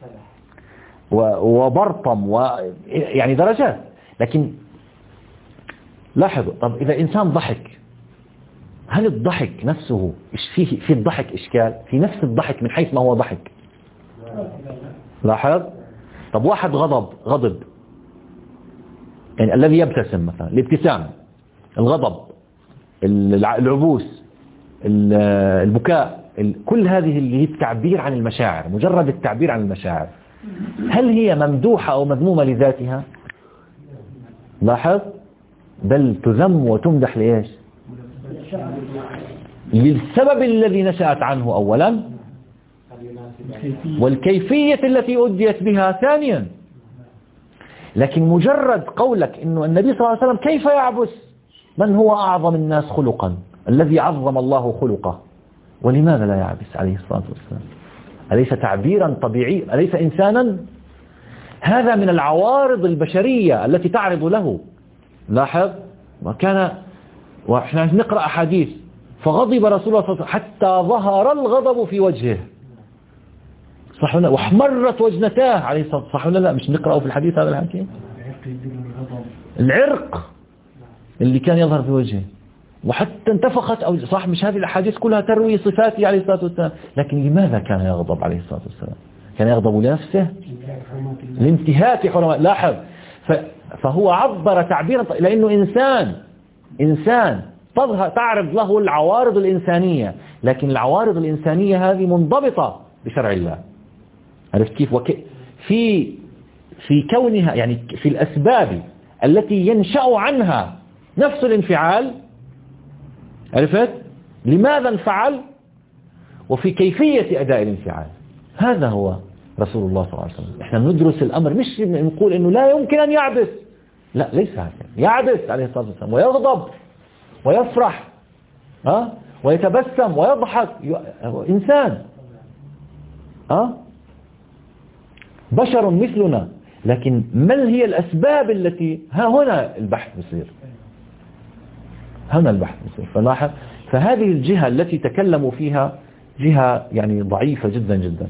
وبرطم، يعني درجات. لكن لاحظوا، طب إذا إنسان ضحك، هل الضحك نفسه في الضحك إشكال؟ في نفس الضحك من حيث ما هو ضحك. لاحظ. طب واحد غضب، يعني الذي يبتسم مثلا، الابتسام، الغضب، العبوس، البكاء، كل هذه اللي هي التعبير عن المشاعر، مجرد التعبير عن المشاعر، هل هي ممدوحة أو مذمومة لذاتها؟ لاحظ. بل تذم وتمدح لإيش؟ للسبب الذي نشأت عنه أولا، والكيفية التي أديت بها ثانيا. لكن مجرد قولك إنه النبي صلى الله عليه وسلم كيف يعبس؟ من هو أعظم الناس خلقا؟ الذي عظم الله خلقه، ولماذا لا يعبس عليه الصلاة والسلام؟ أليس تعبيرا طبيعي؟ أليس إنسانا؟ هذا من العوارض البشرية التي تعرض له. لاحظ. وإحنا نقرأ أحاديث فغضب رسول الله صلى الله عليه وسلم حتى ظهر الغضب في وجهه، صح ولا؟ واحمرت وجنتاه عليه الصلاة والسلام، صح ولا لا؟ مش نقرأه في الحديث هذا الحكي؟ العرق اللي كان يظهر في وجهه، وحتى انتفخت، أو صح، مش هذه الأحاديث كلها تروي صفاته عليه الصلاة والسلام. لكن لماذا كان يغضب عليه الصلاة والسلام؟ كان يغضب لنفسه، لانتهاك حرمات. لاحظ. فهو عبر تعبيرا، لأنه إنسان تعرض له العوارض الإنسانية، لكن العوارض الإنسانية هذه منضبطة بشرع الله. عرفت كيف؟ في كونها، يعني في الأسباب التي ينشأ عنها نفس الانفعال. عرفت؟ لماذا انفعل؟ وفي كيفية أداء الانفعال. هذا هو رسول الله صلى الله عليه وسلم. احنا ندرس الأمر، مش نقول إنه لا يمكن أن يعبس، لا، ليس هكذا. يعبس عليه الصلاة والسلام، ويغضب ويفرح، ويتبسم ويضحك. إنسان، بشر مثلنا. لكن ما هي الأسباب التي هنا البحث بصير، هنا البحث بصير. فلاحظ. فهذه الجهة التي تكلموا فيها جهة يعني ضعيفة جدا جدا.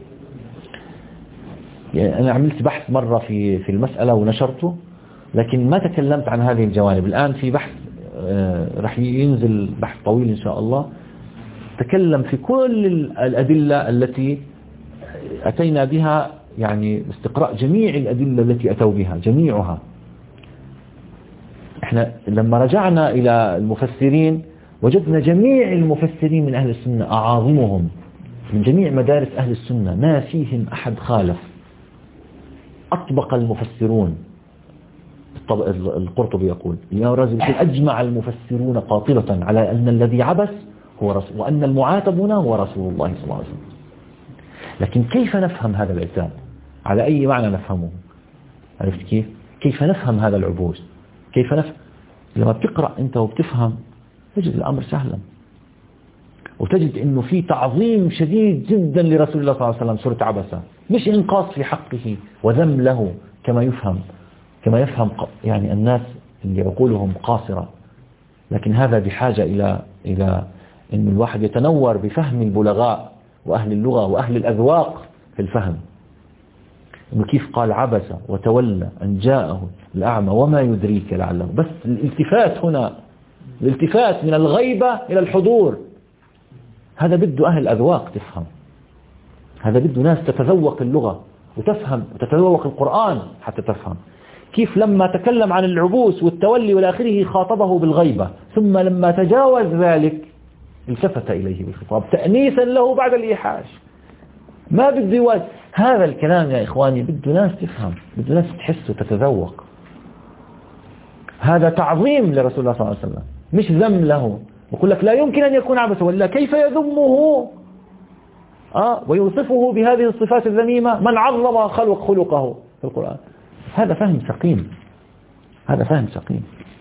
يعني أنا عملت بحث مرة في المسألة ونشرته، لكن ما تكلمت عن هذه الجوانب. الآن في بحث رح ينزل بحث طويل إن شاء الله، تكلم في كل الأدلة التي أتينا بها يعني استقراء جميع الأدلة التي أتوا بها جميعها. احنا لما رجعنا إلى المفسرين وجدنا جميع المفسرين من أهل السنة أعاظمهم من جميع مدارس أهل السنة ما فيهم أحد خالف. أطبق المفسرون، القرطبي يقول الإمام الرازي يقول أجمع المفسرون قاطبة على أن الذي عبس هو رسول، وأن المعاتب هنا هو رسول الله صلى الله عليه وسلم. لكن كيف نفهم هذا العتاب؟ على أي معنى نفهمه؟ عرفت كيف؟ كيف نفهم هذا العبوس؟ كيف نفهم؟ لما بتقرأ أنت وبتفهم تجد الأمر سهلا، وتجد أنه في تعظيم شديد جدا لرسول الله صلى الله عليه وسلم. سورة عبسة مش إنقاص في حقه وذم له كما يفهم يعني الناس اللي عقولهم قاصرة، لكن هذا بحاجة إلى أن الواحد يتنور بفهم البلغاء وأهل اللغة وأهل الأذواق في الفهم. إنه كيف قال عبس وتولى أن جاءه الأعمى وما يدريك لعله، بس الالتفات هنا، الالتفات من الغيبة إلى الحضور، هذا بده أهل الأذواق تفهم، هذا بده ناس تتذوق اللغة وتفهم وتتذوق القرآن حتى تفهم. كيف لما تكلم عن العبوس والتولي والآخره خاطبه بالغيبة، ثم لما تجاوز ذلك التفت إليه بالخطاب تأنيسا له بعد الإيحاش. ما بده يواجه هذا الكلام يا إخواني، بده ناس تفهم، بده ناس تحس وتتذوق. هذا تعظيم لرسول الله صلى الله عليه وسلم مش ذم له. ويقول لك لا يمكن أن يكون عبثا، ولا كيف يذمه ويوصفه بهذه الصفات الذميمة من عظم خلقه في القرآن. هذا فهم سقيم، هذا فهم سقيم.